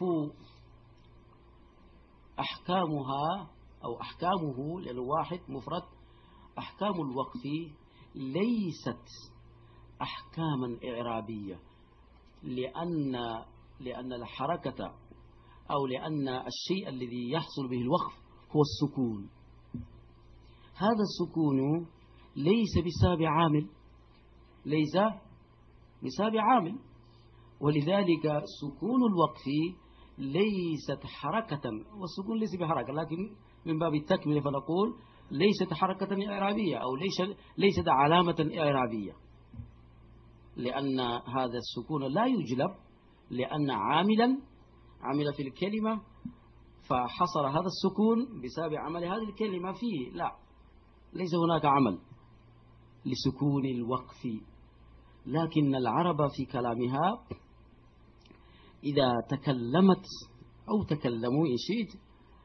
أحكامها أو أحكامه للواحد مفرد. أحكام الوقف ليست أحكاما إعرابية، لأن لأن الحركة أو لأن الشيء الذي يحصل به الوقف هو السكون. هذا السكون ليس بسبب عامل، ليس بسبب عامل، ولذلك سكون الوقف ليست حركة، والسكون ليس بحركة، لكن من باب التكملة فنقول ليست حركة إعرابية أو ليست ليست علامة إعرابية، لأن هذا السكون لا يجلب، لأن عاملا عمل في الكلمة فحصل هذا السكون بسبب عمل هذه الكلمة فيه. لا، ليس هناك عمل لسكون الوقف. لكن العرب في كلامها إذا تكلمت أو تكلموا إن شئت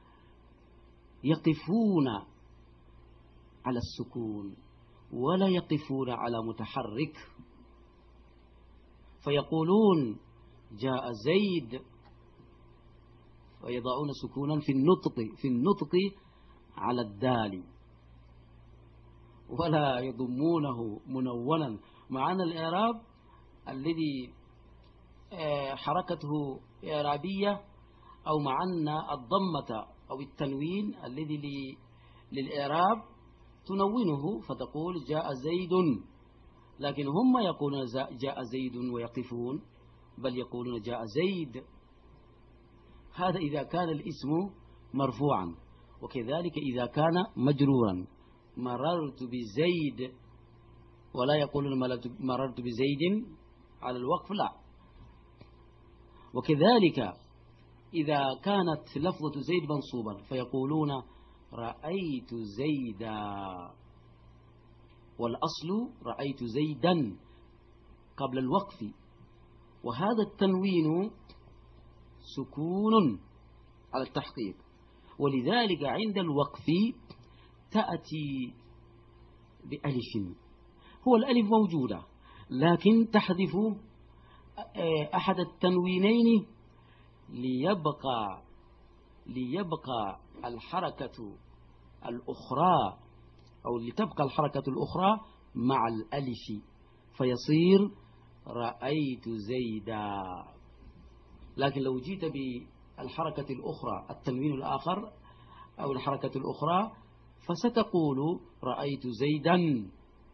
يقفون على السكون ولا يقفون على متحرك، فيقولون جاء زيد ويضعون سكونا في النطق في النطق على الدال، ولا يضمونه منونا، مع أن الإعراب الذي حركته إعرابية، أو مع أن الضمة أو التنوين الذي للإعراب تنونه فتقول جاء زيد، لكن هم يقولون جاء زيد ويقفون، بل يقولون جاء زيد. هذا إذا كان الاسم مرفوعا، وكذلك إذا كان مجرورا، مررت بزيد، ولا يقولون مررت بزيد على الوقف، لا. وكذلك إذا كانت لفظة زيد منصوبا فيقولون رأيت زيدا، والأصل رأيت زيدا قبل الوقف، وهذا التنوين سكون على التحقيق، ولذلك عند الوقف تأتي بألف. هو الألف موجودة، لكن تحذف أحد التنوينين ليبقى ليبقى الحركة الأخرى أو لتبقى الحركة الأخرى مع الألف، فيصير رأيت زيدا. لكن لو جيت بالحركة الأخرى التنوين الآخر أو الحركة الأخرى فستقول رأيت زيدا،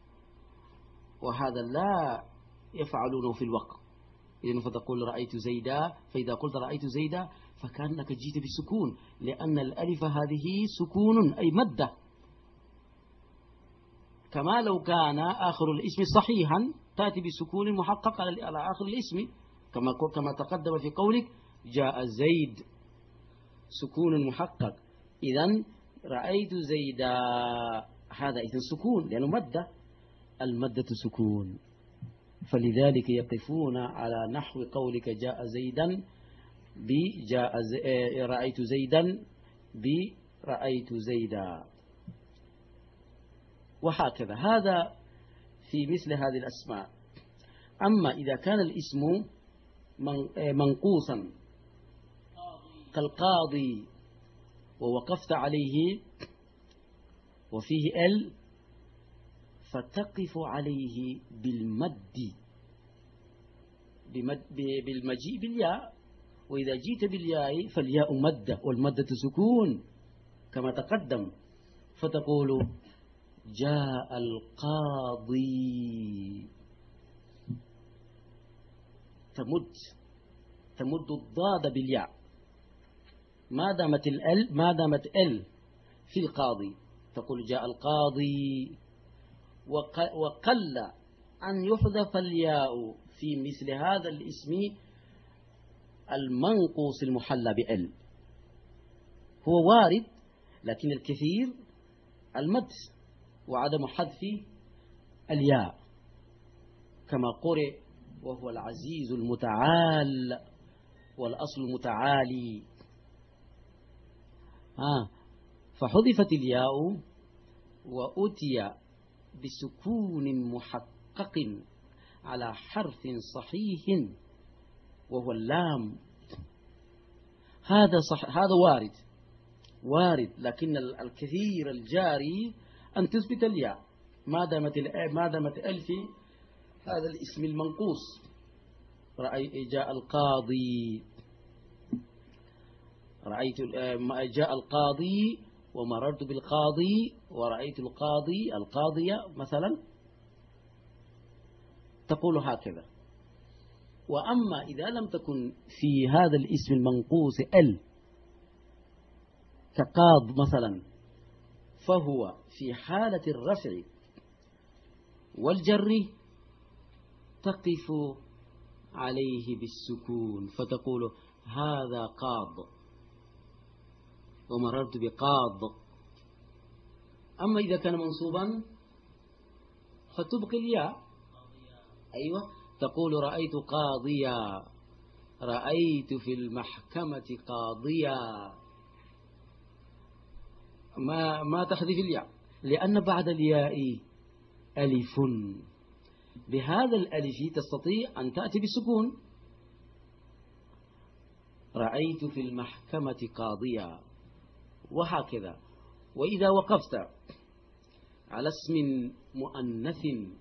وهذا لا يفعلونه في الوقف. إذن فتقول رأيت زيدا، فإذا قلت رأيت زيدا فكأنك جيت بالسكون، لأن الألف هذه سكون أي مدة، كما لو كان آخر الاسم صحيحا تأتي بسكون محقق على آخر الاسم، كما كما تقدم في قولك جاء زيد سكون محقق. إذن رأيت زيدا هذا إذن سكون لأنه مدة، المدة سكون، فلذلك يقفون على نحو قولك جاء زيدا بجاء زي رأيت زيدا برأيت زيدا، وهكذا. هذا في مثل هذه الأسماء. أما إذا كان الاسم منقوصا كالقاضي ووقفت عليه وفيه ال فتقف عليه بالمد بالمجيء بالياء، وإذا جيت بالياء فالياء مدة والمدة سكون كما تقدم، فتقول جاء القاضي، تمد تمد الضاد بالياء ما دامت ال ما دامت ال في القاضي، تقول جاء القاضي. وقل أن يحذف الياء في مثل هذا الاسم المنقوص المحلى بال، هو وارد لكن الكثير المد وعدم حذف الياء، كما قرئ وهو العزيز المتعال والأصل متعالي. آه فحذفت الياء وأتي بسكون محقق على حرف صحيح وهو اللام، هذا صح، هذا وارد وارد لكن الكثير الجاري أن تثبت الياء ما دامت ما دامت ال في هذا الاسم المنقوص. رأي جاء القاضي، رأيت جاء القاضي ومررت بالقاضي ورأيت القاضي القاضية مثلا، تقول هكذا. وأما إذا لم تكن في هذا الاسم المنقوص ال كقاض مثلا، فهو في حالة الرفع والجر تقف عليه بالسكون، فتقول هذا قاض ومررت بقاض. أما إذا كان منصوبا فتبقي الياء، أيوة، تقول رأيت قاضيا، رأيت في المحكمة قاضيا، ما ما تحذف الياء لأن بعد الياء ألف، بهذا الألف تستطيع أن تأتي بالسكون، رأيت في المحكمة قاضيا، وهكذا. وإذا وقفت على اسم مؤنث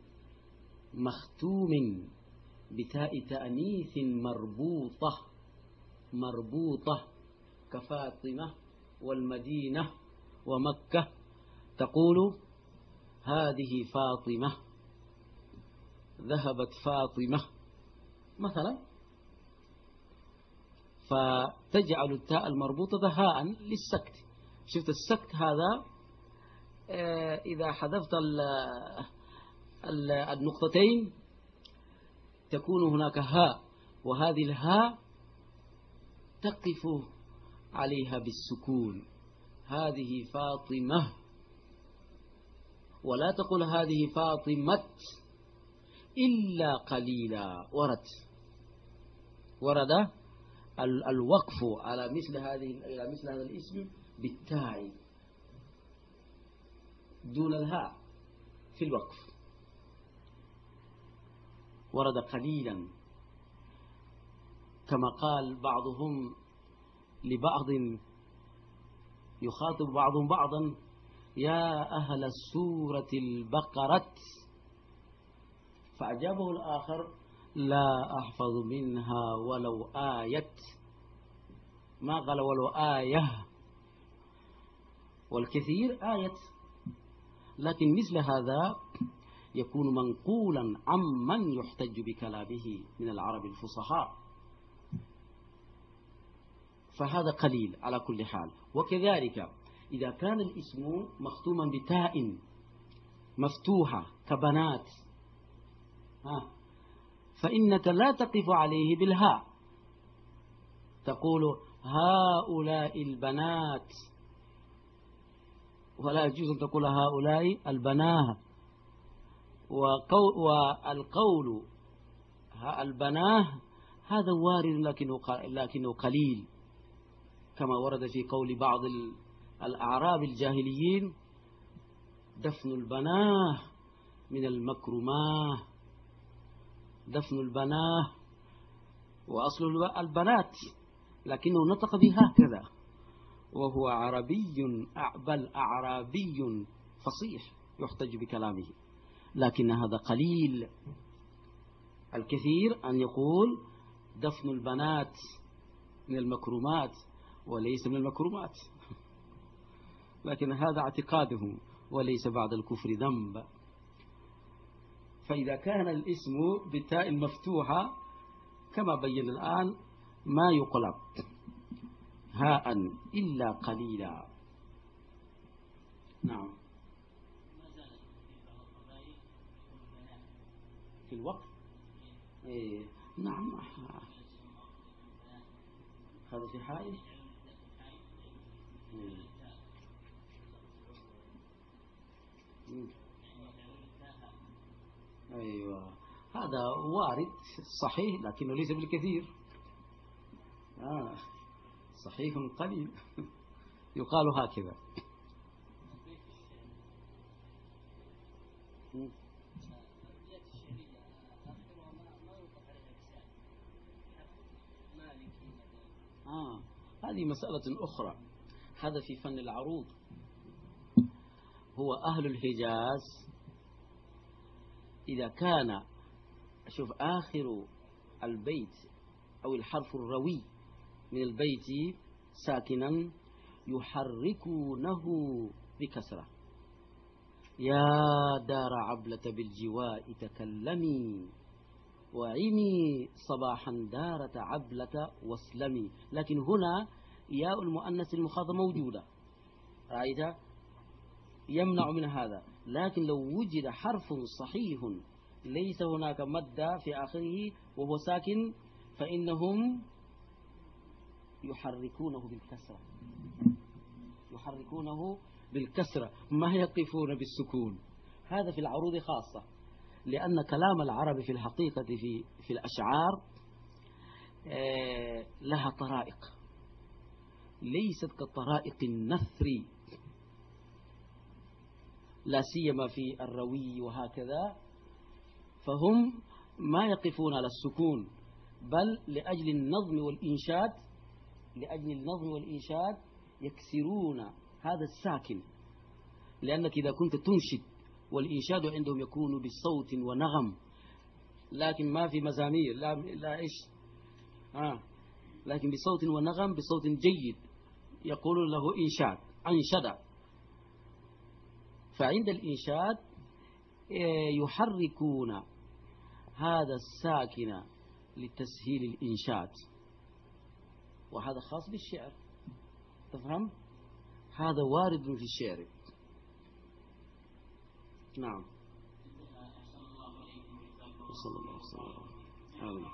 مختوم بتاء تأنيث مربوطة مربوطة كفاطمة والمدينة ومكة، تقول هذه فاطمة، ذهبت فاطمة مثلا، فتجعل التاء المربوطة هاء للسكت. شفت السكت هذا إذا حذفت النقطتين تكون هناك هاء، وهذه الهاء تقف عليها بالسكون، هذه فاطمة، ولا تقول هذه فاطمة إلا قليلا. ورد ورد الوقف على مثل هذه على مثل هذا الاسم بالتاء دون الهاء في الوقف، ورد قليلا، كما قال بعضهم لبعض يخاطب بعضهم بعضا: يا أهل السورة البقرة، فأجابه الآخر: لا أحفظ منها ولو آية. ما قال ولو آية، والكثير آية. لكن مثل هذا يكون منقولا عمن يحتج بكلامه من العرب الفصحاء، فهذا قليل على كل حال. وكذلك إذا كان الاسم مختوما بتاء مفتوحة كبنات، ها، فإنك لا تقف عليه بالهاء، تقول هؤلاء البنات، ولا يجوز أن تقول هؤلاء البناه. والقول البناه هذا وارد لكنه لكنه قليل، كما ورد في قول بعض الأعراب الجاهليين: دفن البناه من المكرماه. دفن البناه وأصل البنات، لكنه نطق بها هكذا، وهو عربي بل أعرابي فصيح يحتج بكلامه، لكن هذا قليل. الكثير أن يقول دفن البنات من المكرمات وليس من المكرمات، لكن هذا اعتقادهم، وليس بعد الكفر ذنب. فإذا كان الاسم بالتاء المفتوحة كما بين الآن ما يقلب هاء إلا قليلا. نعم. في الوقت إيه. نعم، هذا في حائل. أيوة، هذا وارد صحيح، لكنه ليس بالكثير. آه صحيح قليل. يقال هكذا. آه هذه مسألة أخرى، هذا في فن العروض. هو أهل الحجاز إذا كان، شوف، آخر البيت أو الحرف الروي من البيت ساكنا يحركونه بكسرة: يا دار عبلة بالجواء تكلمي وعيني صباحا دارة عبلة واسلمي. لكن هنا ياء المؤنث المخاطب موجودة، رأيت، يمنع من هذا. لكن لو وجد حرف صحيح ليس هناك مد في آخره وهو ساكن فإنهم يحركونه بالكسرة، يحركونه بالكسرة، ما يقفون بالسكون. هذا في العروض خاصة، لأن كلام العرب في الحقيقة في في الأشعار لها طرائق ليست كطرائق النثر، لا سيما في الروي وهكذا، فهم ما يقفون على السكون، بل لأجل النظم والإنشاد لأجل النظم والإنشاد يكسرون هذا الساكن. لأنك إذا كنت تنشد والإنشاد عندهم يكون بصوت ونغم، لكن ما في مزامير، لا لا إيش آه لكن بصوت ونغم، بصوت جيد يقول له إنشاد، أنشد. فعند الإنشاد يحركون هذا الساكن لتسهيل الإنشاد، وهذا خاص بالشعر، تفهم؟ هذا وارد في الشعر. نعم. صلى الله عليه وسلم. آمين.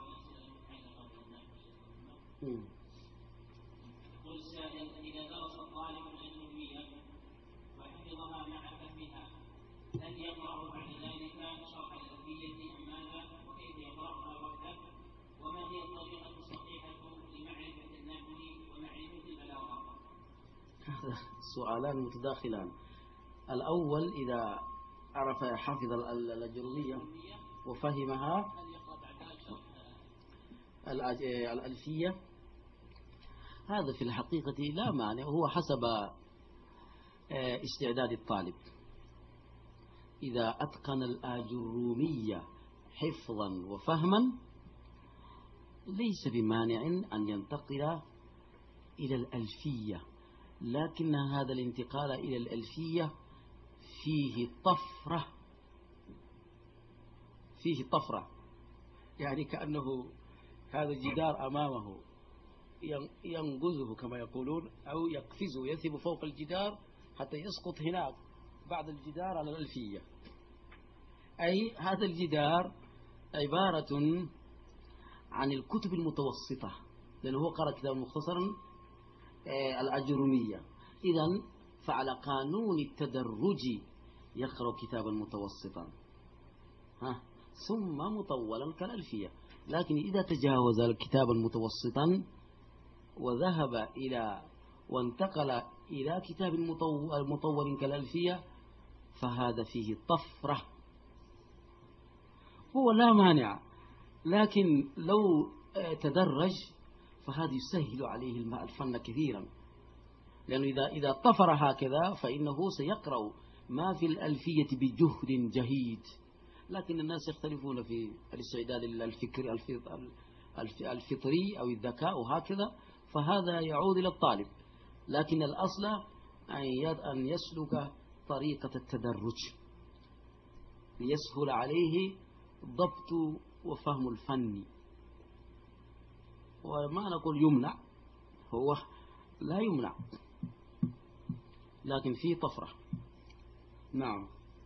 يقول السائل: إذا درس الطالب الأجنبية وحفظها مع فهمها، هل يقرأ بعد ذلك شرح الألفية أم ماذا؟ وكيف يقرأها وحده؟ وما هي الطريقة الصحيحة لمعرفة النحو ومعرفة البلاغة؟ هذا سؤالان متداخلان. الأول إذا عرف حفظ الأجرمية وفهمها الألفية، هذا في الحقيقة لا مانع، هو حسب استعداد الطالب. إذا أتقن الآجرومية حفظا وفهما ليس بمانع أن ينتقل إلى الألفية، لكن هذا الانتقال إلى الألفية فيه طفرة فيه طفرة يعني كأنه هذا الجدار أمامه ينقذه كما يقولون، أو يقفزه يثب فوق الجدار حتى يسقط هناك بعد الجدار على الألفية. أي هذا الجدار عبارة عن الكتب المتوسطة، لأنه هو قرأ كتاب مختصرا الأجرومية، إذن فعلى قانون التدرج يقرأ كتابا متوسطا ها ثم مطولا كالألفية. لكن إذا تجاوز الكتاب المتوسطا وذهب إلى وانتقل إلى كتاب مطول كالألفية فهذا فيه طفرة. هو لا مانع، لكن لو تدرج فهذا يسهل عليه الفن كثيرا، لأنه إذا إذا طفر هكذا فإنه سيقرأ ما في الألفية بجهد جهيد. لكن الناس يختلفون في الاستعداد للفكر الفطري أو الذكاء وهكذا، فهذا يعود إلى الطالب. لكن الأصل أن يسلك طريقة التدرج ليسهل عليه ضبط وفهم الفن. وما نقول يمنع، هو لا يمنع، لكن فيه طفرة. نعم.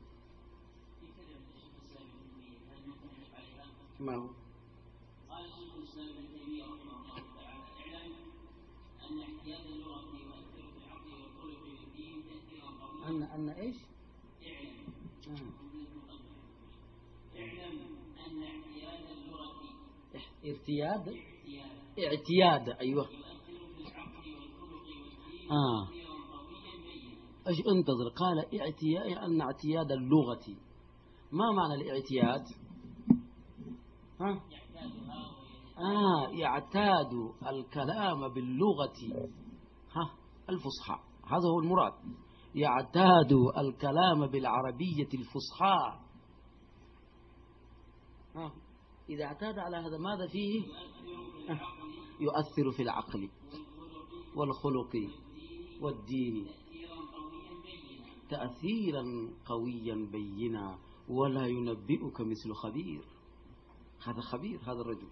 ما هو؟ قال شيخ الإسلام ابن تيمية رحمه الله تعالى: اعلم أن احتياج اللغة يؤثر في العقل والخلق والدين تأثيرا قويا. أن أن إيش؟ اعلم آه. اعلم أن احتياج اللغة ارتياد اعتياد اعتياد أيوه يؤثر في العقل والخلق والدين آه. تأثيرا قويا بينا. ايش انتظر؟ قال اعتياد أن اعتياد اللغة. ما معنى الاعتياد؟ ها؟ آه يعتاد الكلام باللغة ها الفصحى، هذا هو المراد. يعتاد الكلام بالعربية الفصحى. ها إذا اعتاد على هذا ماذا فيه؟ آه. يؤثر في العقل والخلق والدين تأثيرا قويا بينا، ولا ينبئك مثل خبير. هذا خبير هذا الرجل.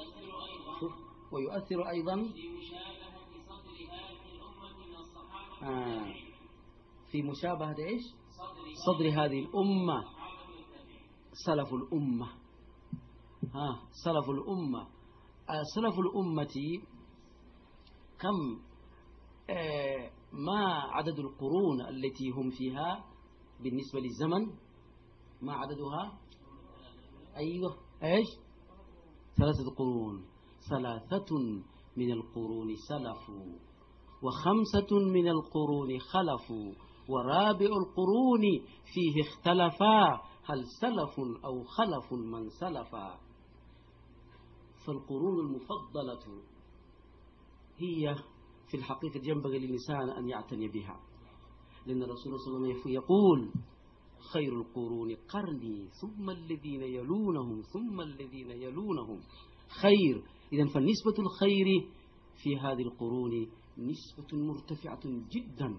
ويؤثر أيضا في مشابهة صدر هذه الأمة من الصحابة آه. في مشابهة إيش؟ صدر هذه الأمة سلف الأمة. ها سلف الأمة آه سلف الأمة كم آه ما عدد القرون التي هم فيها بالنسبة للزمن؟ ما عددها؟ أيوه إيش؟ ثلاثة قرون. ثلاثة من القرون سلفوا، وخمسة من القرون خلفوا، ورابع القرون فيه اختلفا هل سلف أو خلف من سلفا. فالقرون المفضلة هي في الحقيقة ينبغي للإنسان أن يعتني بها، لأن الرسول صلى الله عليه وسلم يقول: خير القرون قرني ثم الذين يلونهم ثم الذين يلونهم. خير، إذن فالنسبة الخير في هذه القرون نسبة مرتفعة جدا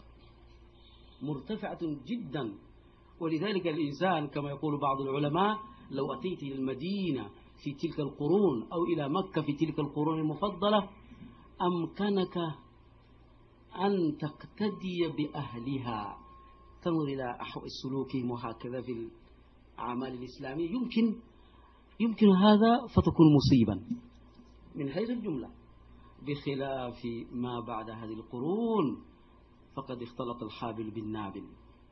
مرتفعة جدا. ولذلك الإنسان كما يقول بعض العلماء: لو أتيت إلى المدينة في تلك القرون أو إلى مكة في تلك القرون المفضلة أمكنك أن تقتدي بأهلها، تنظر إلى سلوكهم وهكذا في الأعمال الإسلامية، يمكن يمكن هذا فتكون مصيبا من حيث الجملة، بخلاف ما بعد هذه القرون فقد اختلط الحابل بالنابل.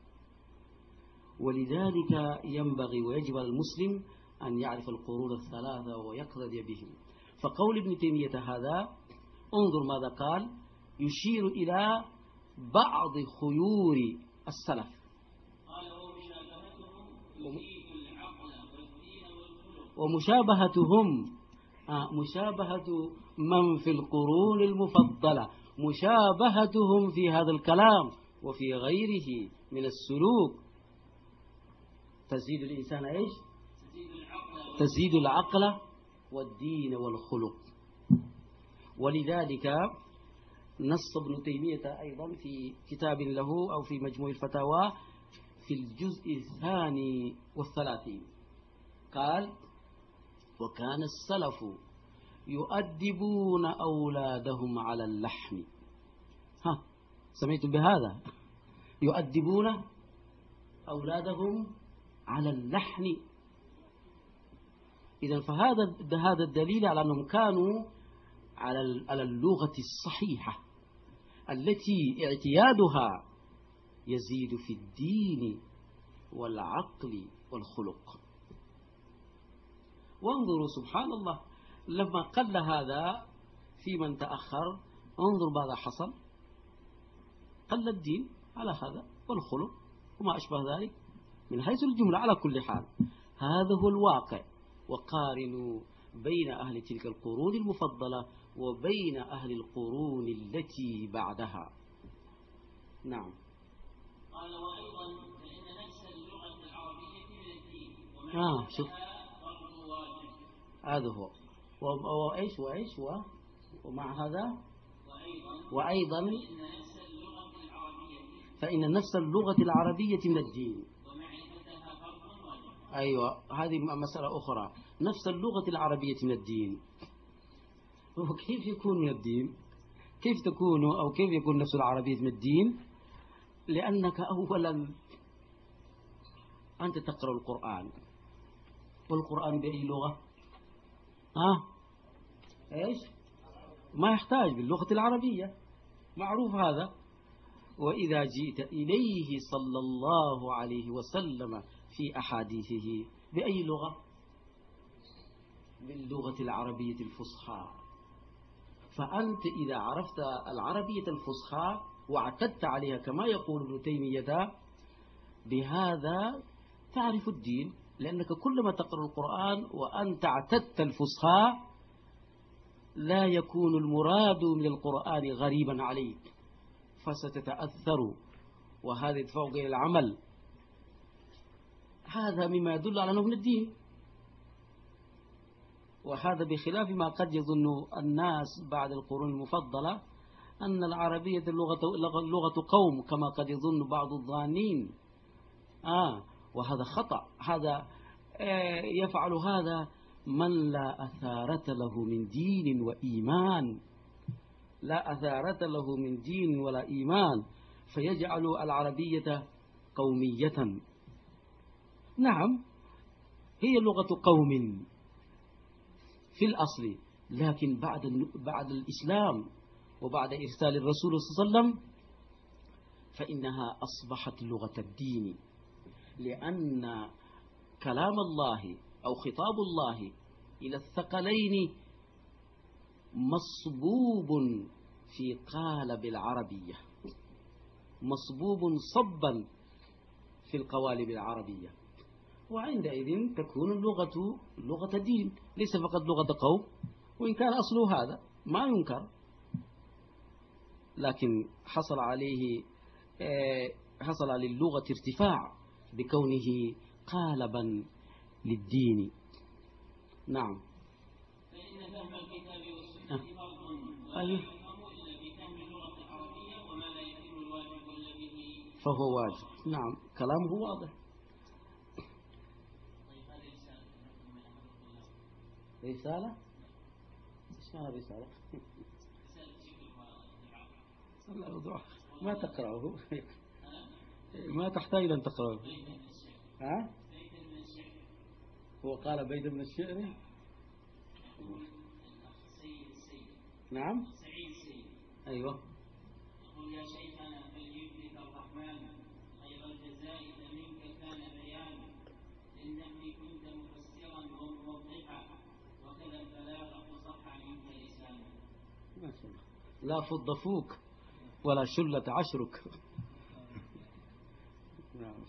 ولذلك ينبغي ويجب على المسلم أن يعرف القرون الثلاثة ويقتدي بهم. فقول ابن تيمية هذا انظر ماذا قال: يشير إلى بعض خيور السلف. ومشابهتهم آه مشابهة من في القرون المفضلة، مشابهتهم في هذا الكلام وفي غيره من السلوك تزيد الإنسان إيش؟ تزيد العقل والدين والخلق. ولذلك نص ابن تيمية أيضا في كتاب له أو في مجموع الفتاوى في الجزء الثاني والثلاثين قال: وكان السلف يؤدبون أولادهم على اللحن. ها، سمعتم بهذا؟ يؤدبون أولادهم على اللحن. إذن فهذا هذا الدليل على أنهم كانوا على على اللغة الصحيحة التي اعتيادها يزيد في الدين والعقل والخلق. وانظروا سبحان الله، لما قل هذا في من تأخر، انظر ماذا حصل. قل الدين على هذا والخلق وما أشبه ذلك من حيث الجملة. على كل حال هذا هو الواقع. وقارنوا بين أهل تلك القرون المفضلة وبين أهل القرون التي بعدها. نعم. قال: وأيضا فإن نفس اللغة العربية من الدين آه شوف فرض واجب. هذا هو. وإيش وإيش و ومع هذا وأيضا وأيضا فإن نفس اللغة العربية فإن نفس اللغة العربية من الدين. ومعرفتها فرض واجب. أيوة، هذه مسألة أخرى. نفس اللغة العربية من الدين. وكيف يكون من الدين؟ كيف تكون أو كيف يكون نفس العربية من الدين؟ لأنك أولا أنت تقرأ القرآن، والقرآن بأي لغة؟ ها؟ إيش؟ ما يحتاج باللغة العربية، معروف هذا. وإذا جئت إليه صلى الله عليه وسلم في أحاديثه بأي لغة؟ باللغة العربية الفصحى. فأنت إذا عرفت العربية الفصحى واعتدت عليها كما يقول ابن تيمية، بهذا تعرف الدين، لأنك كلما تقرأ القرآن وأنت اعتدت الفصحى لا يكون المراد من القرآن غريبا عليك، فستتأثر، وهذا يدفعك إلى العمل. هذا مما يدل على أنه من الدين. وهذا بخلاف ما قد يظن الناس بعد القرون المفضلة أن العربية لغة لغة قوم، كما قد يظن بعض الظانين. آه وهذا خطأ. هذا آه يفعل هذا من لا أثارة له من دين وإيمان، لا أثارة له من دين ولا إيمان، فيجعل العربية قومية. نعم، هي لغة قوم في الأصل، لكن بعد بعد الإسلام وبعد إرسال الرسول صلى الله عليه وسلم فإنها أصبحت لغة الدين، لأن كلام الله أو خطاب الله إلى الثقلين مصبوب في قالب العربية، مصبوب صبا في القوالب العربية، وعندئذ تكون اللغة لغة دين، ليس فقط لغة قوم، وإن كان أصله هذا ما ينكر، لكن حصل عليه حصل للغة ارتفاع بكونه قالبا للدين. نعم. فإن فهم الكتاب والسنة فرض أيه. ولا يفهم إلا بفهم اللغة العربية، وما لا يتم الواجب إلا به فهو واجب. نعم، كلامه واضح. طيب هذه رسالة من أحد الطلاب. رسالة؟ إيش معنى رسالة؟ رسالة شكر ودعاء. الله يوضح. ما تقرأه. ما تحتاج أن تقرأه. ها؟ بيت من الشعر. هو قال بيت من الشعر. سيد سيد. نعم. سعيد سيد. أيوة. يقول: يا شيخنا فليجزيك الرحمن خير الجزاء، فمنك كان بيان للنحو كنت مفسرا وموضحا، وكذا البلاغة صح منك لسانا. ما شاء الله. لا فض فوك ولا شلة عشرك. نعم.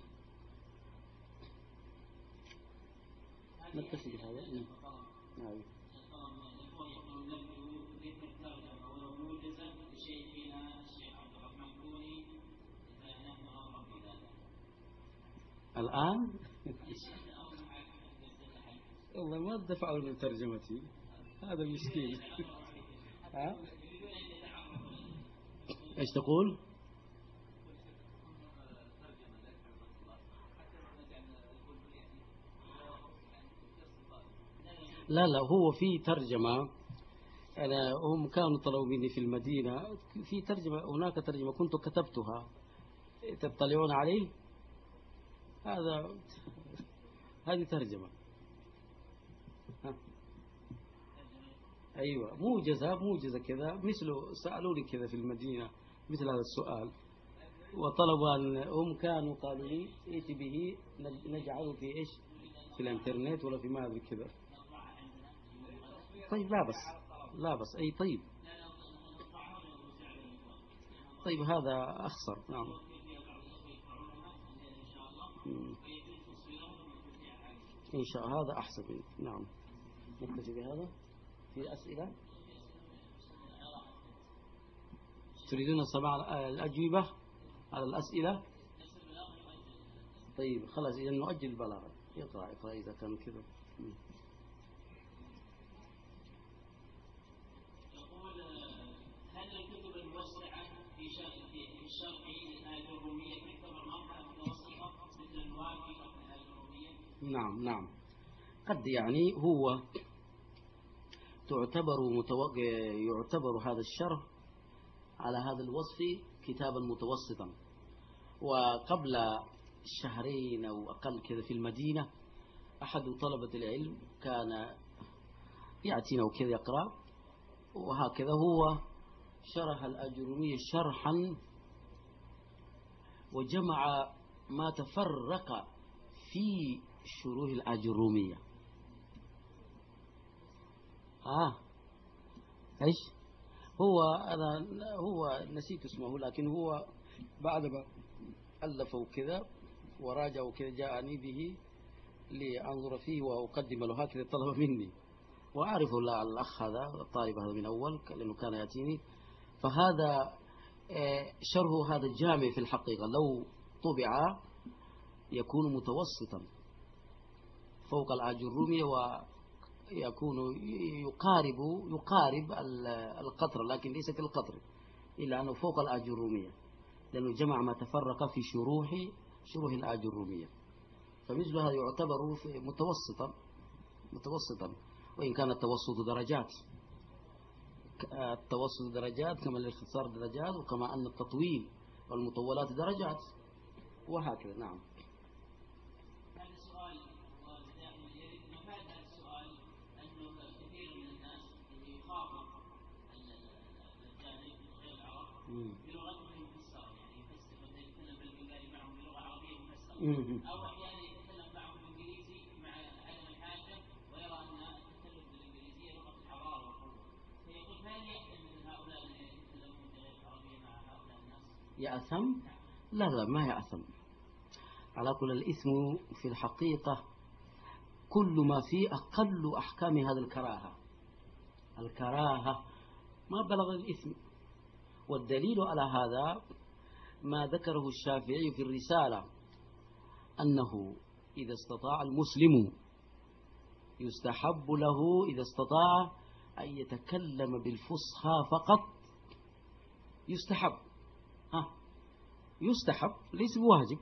نتصل بهذا. نعم. يقول: نرجو ذكر الترجمة ولو موجزة لشيخنا الشيخ عبد الرحمن كوني الآن والله ما دفعوا من ترجمتي هذا مسكين. ها؟ ايش تقول؟ لا لا هو في ترجمة، أنا هم كانوا طلبوا مني في المدينة في ترجمة، هناك ترجمة كنت كتبتها تطلعون عليه، هذا هذه ترجمة. ها. أيوة موجزة موجزة كذا، مثله سألوني كذا في المدينة مثل هذا السؤال، وطلبوا أن هم كانوا قالوا لي ائت به نجعله في إيش في الانترنت ولا في ما أدري كذا. طيب لا بس لا بس أي طيب طيب هذا أخسر. نعم إن شاء الله هذا أحسن. نعم نكتفي بهذا. في أسئلة تريدون سماع الأجوبة على الأسئلة؟ طيب خلاص إذا نؤجل البلاغة. يقرأ يقرأ إذا كان كذا. يقول هل الكتب الموسعة في في الشرح الأجرومية تعتبر مرحلة متوسطة مثل الواقي الأجرومية؟ نعم نعم قد يعني هو تعتبر متو... يعتبر هذا الشرح على هذا الوصف كتابا متوسطا. وقبل شهرين أو أقل كذا في المدينة أحد طلبة العلم كان يأتينا وكذا يقرأ، وهكذا هو شرح الأجرومية شرحا وجمع ما تفرق في شروح الأجرومية. آه إيش هو أنا هو نسيت اسمه، لكن هو بعد ما ألفوا كذا وراجعوا كذا جاءني به لأنظر فيه وأقدم له، هكذا طلب مني، وأعرف الأخ هذا الطالب هذا من أول لأنه كان يأتيني. فهذا شرح هذا الجامع في الحقيقة لو طبع يكون متوسطا فوق الأجرومية ويكون يقارب يقارب القطر، لكن ليس كالقطر إلا أنه فوق الأجرومية لأنه جمع ما تفرق في شروح شروح الأجرومية. فمثل هذا يعتبر متوسطا متوسطا وإن كان التوسط درجات، التوسط درجات كما الاختصار درجات، وكما أن التطويل والمطولات درجات وهكذا. نعم هذا السؤال يريد مفاد هذا السؤال أنه كثير من الناس يخاطب الجانب غير العرب بلغتهم المفسرة، يعني يفسر مثلا يتكلم بالبنغالي معهم بلغة عربية مفسرة، أو أحيانا يتكلم معهم بالإنجليزي مع عدم الحاجة ويرى أن التكلم بالإنجليزية لغة الحضارة والقوة، فيقول هل يحتمل من هؤلاء أن يتكلمون بغير العربية مع هؤلاء الناس؟ يأثم؟ لا لا ما يأثم. على كل الإثم في الحقيقة كل ما فيه أقل أحكام هذا الكراهة، الكراهة ما بلغ الإثم. والدليل على هذا ما ذكره الشافعي في الرسالة أنه إذا استطاع المسلم يستحب له إذا استطاع أن يتكلم بالفصحى فقط، يستحب ها يستحب ليس بواجب.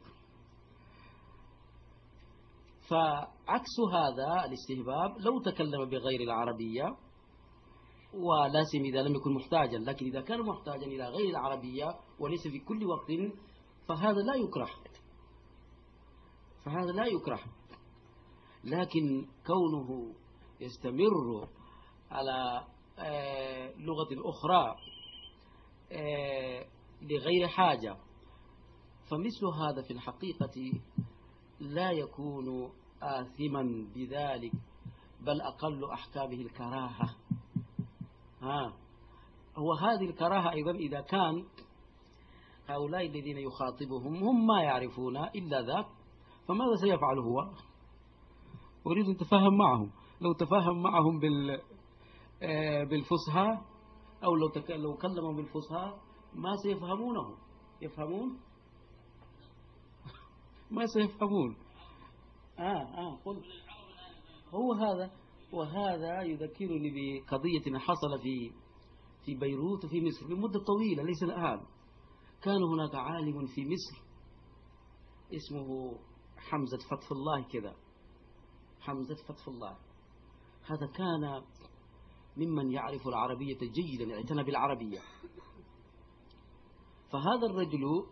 فعكس هذا الاستهباب لو تكلم بغير العربية، ولا سيما إذا لم يكن محتاجا، لكن إذا كان محتاجا إلى غير العربية وليس في كل وقت فهذا لا يكره فهذا لا يكره لكن كونه يستمر على لغة أخرى لغير حاجة فمثل هذا في الحقيقة لا يكون آثما بذلك، بل أقل أحكامه الكراهة. ها هو هذه الكراهة أيضا إذا كان هؤلاء الذين يخاطبهم هم ما يعرفون إلا ذاك، فماذا سيفعل هو؟ أريد أن تفهم معهم. لو تفهم معهم بال بالفصحى أو لو لو كلموا بالفصحى ما سيفهمونه، يفهمون؟ ما سيفهمون. آه آه قل. هو هذا، وهذا يذكرني بقضية حصل في في بيروت وفي مصر لمدة طويلة ليس الآن. كان هناك عالم في مصر اسمه حمزة فتح الله كذا، حمزة فتح الله. هذا كان ممن يعرف العربية جيدا، اعتنى بالعربية. فهذا الرجل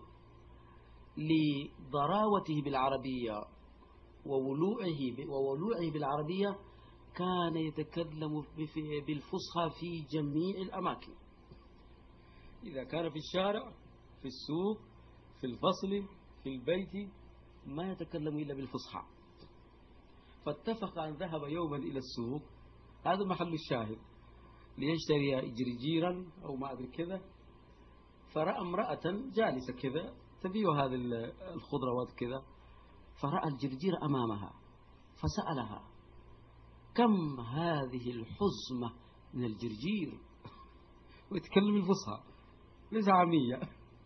لضراوته بالعربية وولوعه وولوعه بالعربية كان يتكلم بالفصحى في جميع الأماكن. إذا كان في الشارع، في السوق، في الفصل، في البيت، ما يتكلم إلا بالفصحى. فاتفق أن ذهب يوما إلى السوق، هذا محل الشاهد، ليشتري جرجيرا أو ما أدري كذا. فرأى امرأة جالسة كذا تبيع هذه الخضروات كذا، فرأى الجرجير أمامها فسألها: كم هذه الحزمة من الجرجير؟ ويتكلم الفصحى ليس عامية.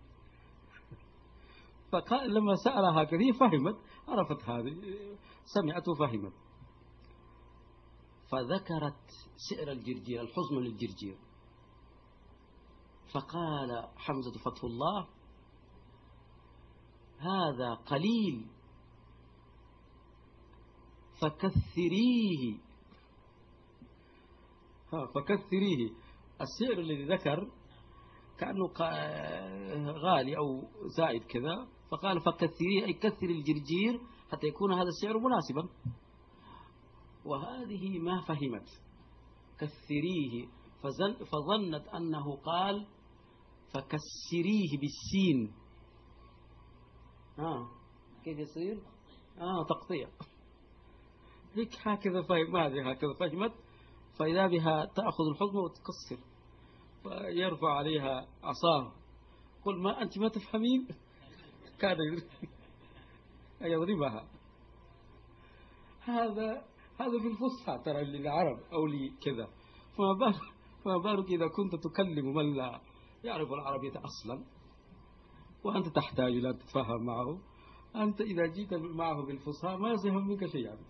فقال لما سألها كذا فهمت، عرفت هذه، سمعت وفهمت. فذكرت سعر الجرجير، الحزمة للجرجير. فقال حمزة فتح الله: هذا قليل فكثريه. ها فكثريه، السعر الذي ذكر كأنه غالي أو زائد كذا، فقال فكثريه أي كثر الجرجير حتى يكون هذا السعر مناسبا. وهذه ما فهمت، كثريه، فظنت أنه قال فكسريه بالسين. آه كيف يصير؟ آه تقطيع. هيك هكذا فهم، هذه هكذا فهمت. فإذا بها تأخذ الحكمة وتقصر، فيرفع عليها عصاه: قل ما أنت ما تفهمين. كان يضربها. هذا هذا في الفصحى ترى للعرب أو لكذا، فما بالك فما بالك إذا كنت تكلم من لا يعرف العربية أصلا وأنت تحتاج إلى أن تتفهم معه. أنت إذا جيت معه بالفصحى ما يفهم منك شيئا.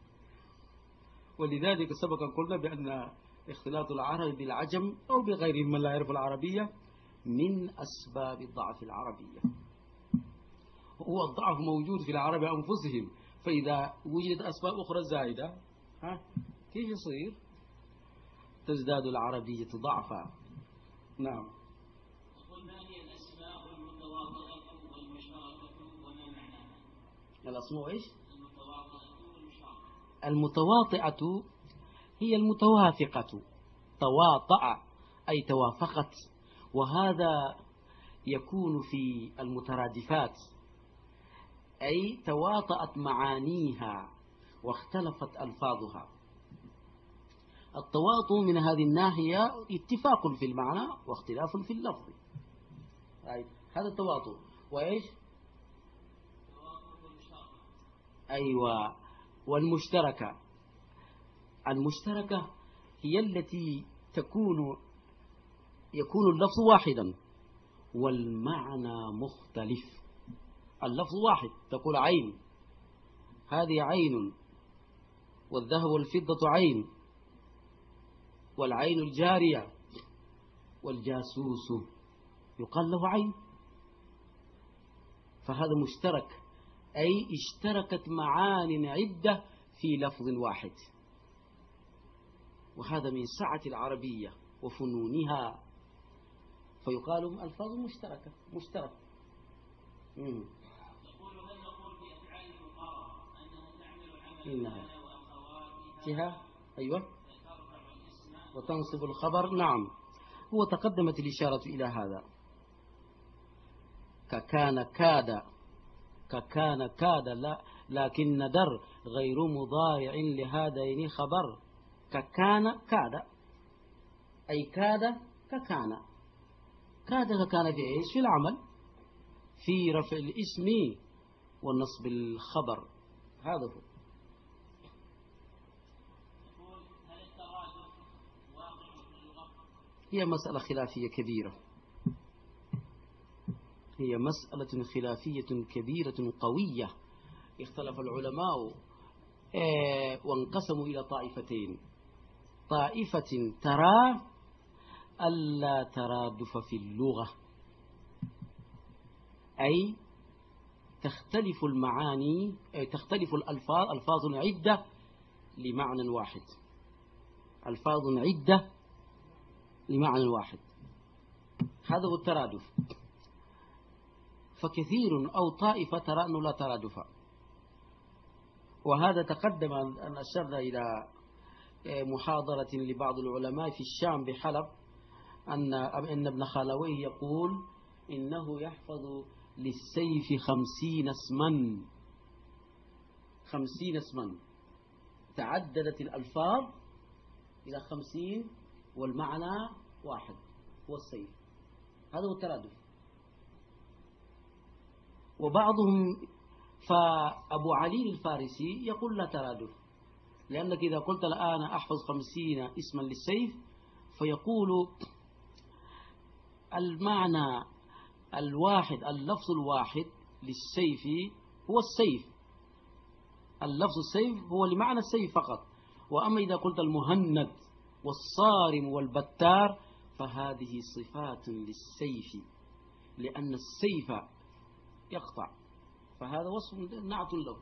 ولذلك سبق قلنا بأن اختلاط العرب بالعجم أو بغيرهم من لا يعرف العربية من أسباب ضعف العربية. هو الضعف موجود في العرب أنفسهم، فإذا وجدت أسباب أخرى زائدة ها كيف يصير؟ تزداد العربية ضعفا. نعم. ما هي الأسماء المتواطئة والمشتركة وما معناها؟ الأسماء إيش؟ المتواطئة والمشتركة. المتواطئة هي المتوافقة، تواطأ أي توافقت، وهذا يكون في المترادفات، أي تواطأت معانيها واختلفت ألفاظها. التواطؤ من هذه الناحية اتفاق في المعنى واختلاف في اللفظ، أي هذا التواطؤ. وإيش؟ أيوة. والمشتركة، المشتركة هي التي تكون يكون اللفظ واحدا والمعنى مختلف. اللفظ واحد، تقول عين، هذه عين، والذهب والفضة عين، والعين الجارية، والجاسوس يقال له عين. فهذا مشترك، أي اشتركت معان عدة في لفظ واحد. وهذا من سعة العربية وفنونها، فيقال ألفاظ مشتركة مشترك. مم. يقول هل نقول في أفعال المقارنة أنه تعمل عمل إنها وأخواتها؟ أيوة. ترفع الاسم وتنصب الخبر. نعم، هو تقدمت الإشارة إلى هذا. ككان كاد، ككان كاد، لا لكن در غير مضارع لهذين خبر. ككان كاد أي كاد ككان، كاد ككان في إيش؟ في العمل، في رفع الاسم والنصب الخبر. هذا هو. يقول هل الترادف واقع في اللغة؟ هي مسألة خلافية كبيرة، هي مسألة خلافية كبيرة قوية. اختلف العلماء وانقسموا إلى طائفتين. طائفة ترى ألا ترادف في اللغة، أي تختلف المعاني، أي تختلف الألفاظ، ألفاظ عدة لمعنى واحد، ألفاظ عدة لمعنى واحد، هذا هو الترادف. فكثير أو طائفة ترى أنه لا ترادف، وهذا تقدم أن أشرنا إلى محاضرة لبعض العلماء في الشام بحلب أن أن ابن خالويه يقول إنه يحفظ للسيف خمسين اسما، خمسين اسما، تعددت الألفاظ إلى خمسين والمعنى واحد هو السيف، هذا هو الترادف. وبعضهم فأبو علي الفارسي يقول لا ترادف، لأنك إذا قلت الآن أحفظ خمسين اسما للسيف فيقول المعنى الواحد، اللفظ الواحد للسيف هو السيف، اللفظ السيف هو لمعنى السيف فقط. وأما إذا قلت المهند والصارم والبتار فهذه صفات للسيف، لأن السيف يقطع، فهذا وصف نعت له.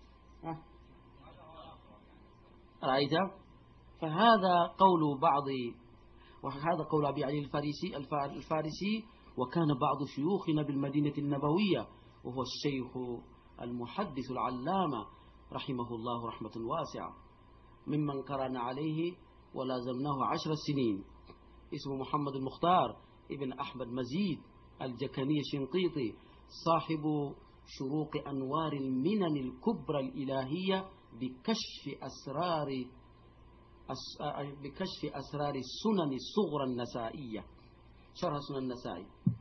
رأيت؟ فهذا قول بعض، وهذا قول أبي علي الفارسي الفارسي وكان بعض شيوخنا بالمدينة النبوية وهو الشيخ المحدث العلامة رحمه الله رحمة واسعة، ممن قرأنا عليه ولازمناه عشر سنين، اسمه محمد المختار ابن أحمد مزيد الجكني الشنقيطي، صاحب شروق أنوار المنن الكبرى الإلهية بكشف أسرار بكشف أسرار السنن الصغرى النسائية، شرح سنن النسائي.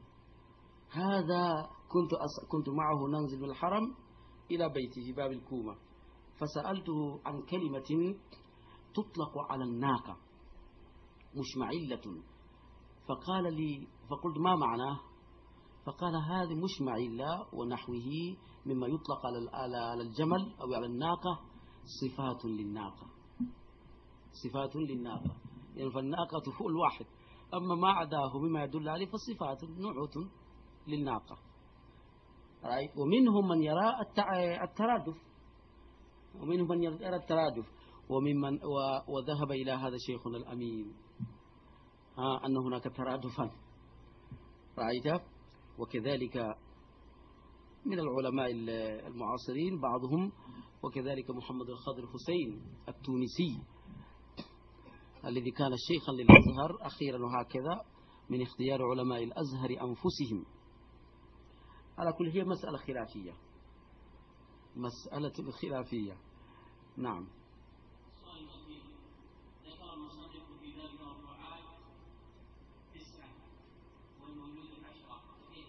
هذا كنت كنت معه ننزل من الحرم إلى بيته في باب الكومة، فسألته عن كلمة تطلق على الناقة مشمعلة، فقال لي، فقلت ما معناه؟ فقال هذه مشمعلة ونحوه مما يطلق على الجمل أو على الناقة صفات للناقة، صفات للناقة، يعني فالناقة هو الواحد، أما ما عداه مما يدل عليه فالصفات نعوت للناقة. ومنهم من يرى الترادف، ومنهم من يرى الترادف وممن وذهب إلى هذا شيخنا الأمين ها أن هناك ترادفا، رأيت؟ وكذلك من العلماء المعاصرين بعضهم، وكذلك محمد الخضر حسين التونسي الذي كان شيخا للأزهر أخيرا، وهكذا من اختيار علماء الأزهر أنفسهم. على كل هي مسألة خلافية، مسألة خلافية. نعم. ذكر المصنف في باب المرفوعات تسعة والمولود عشرة،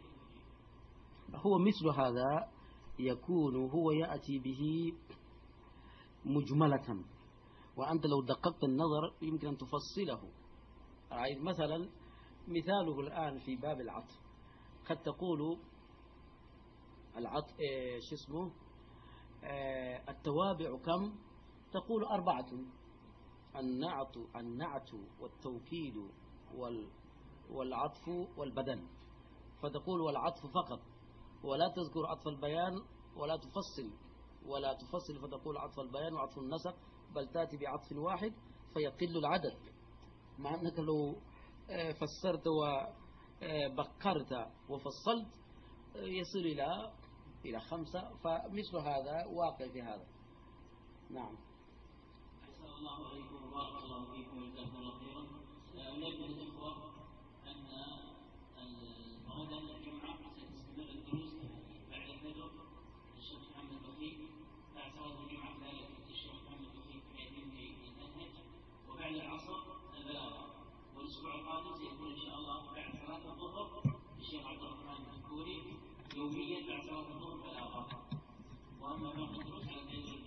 هو مثل هذا يكون هو يأتي به مجملة، وأنت لو دققت النظر يمكن أن تفصله. مثلا مثاله الآن في باب العطف، قد تقول العطف شو اسمه التوابع كم؟ تقول أربعة، النعت النعت والتوكيد والعطف والبدل، فتقول والعطف فقط ولا تذكر عطف البيان ولا تفصل ولا تفصل فتقول عطف البيان وعطف النسق، بل تأتي بعطف واحد فيقل العدد، مع أنك لو فسرت وبكرت وفصلت يصل إلى إلى خمسة، فمثل هذا واقع في هذا. نعم. أحسن الله عليكم وبارك الله فيكم وجزاكم الله خيرا. أولاد الإخوة أن غدا الجمعة ستستمر الدروس بعد الفجر الشيخ محمد بخيت، بعد صلاة الجمعة كذلك الشيخ محمد بخيت ينهي المنهج، وبعد العصر البلاغة، والأسبوع القادم سيكون إن شاء الله بعد صلاة الظهر الشيخ عبد الرحمن الكوري يوميا بعد صلاة الظهر بلاغة. وأما باقي الدروس على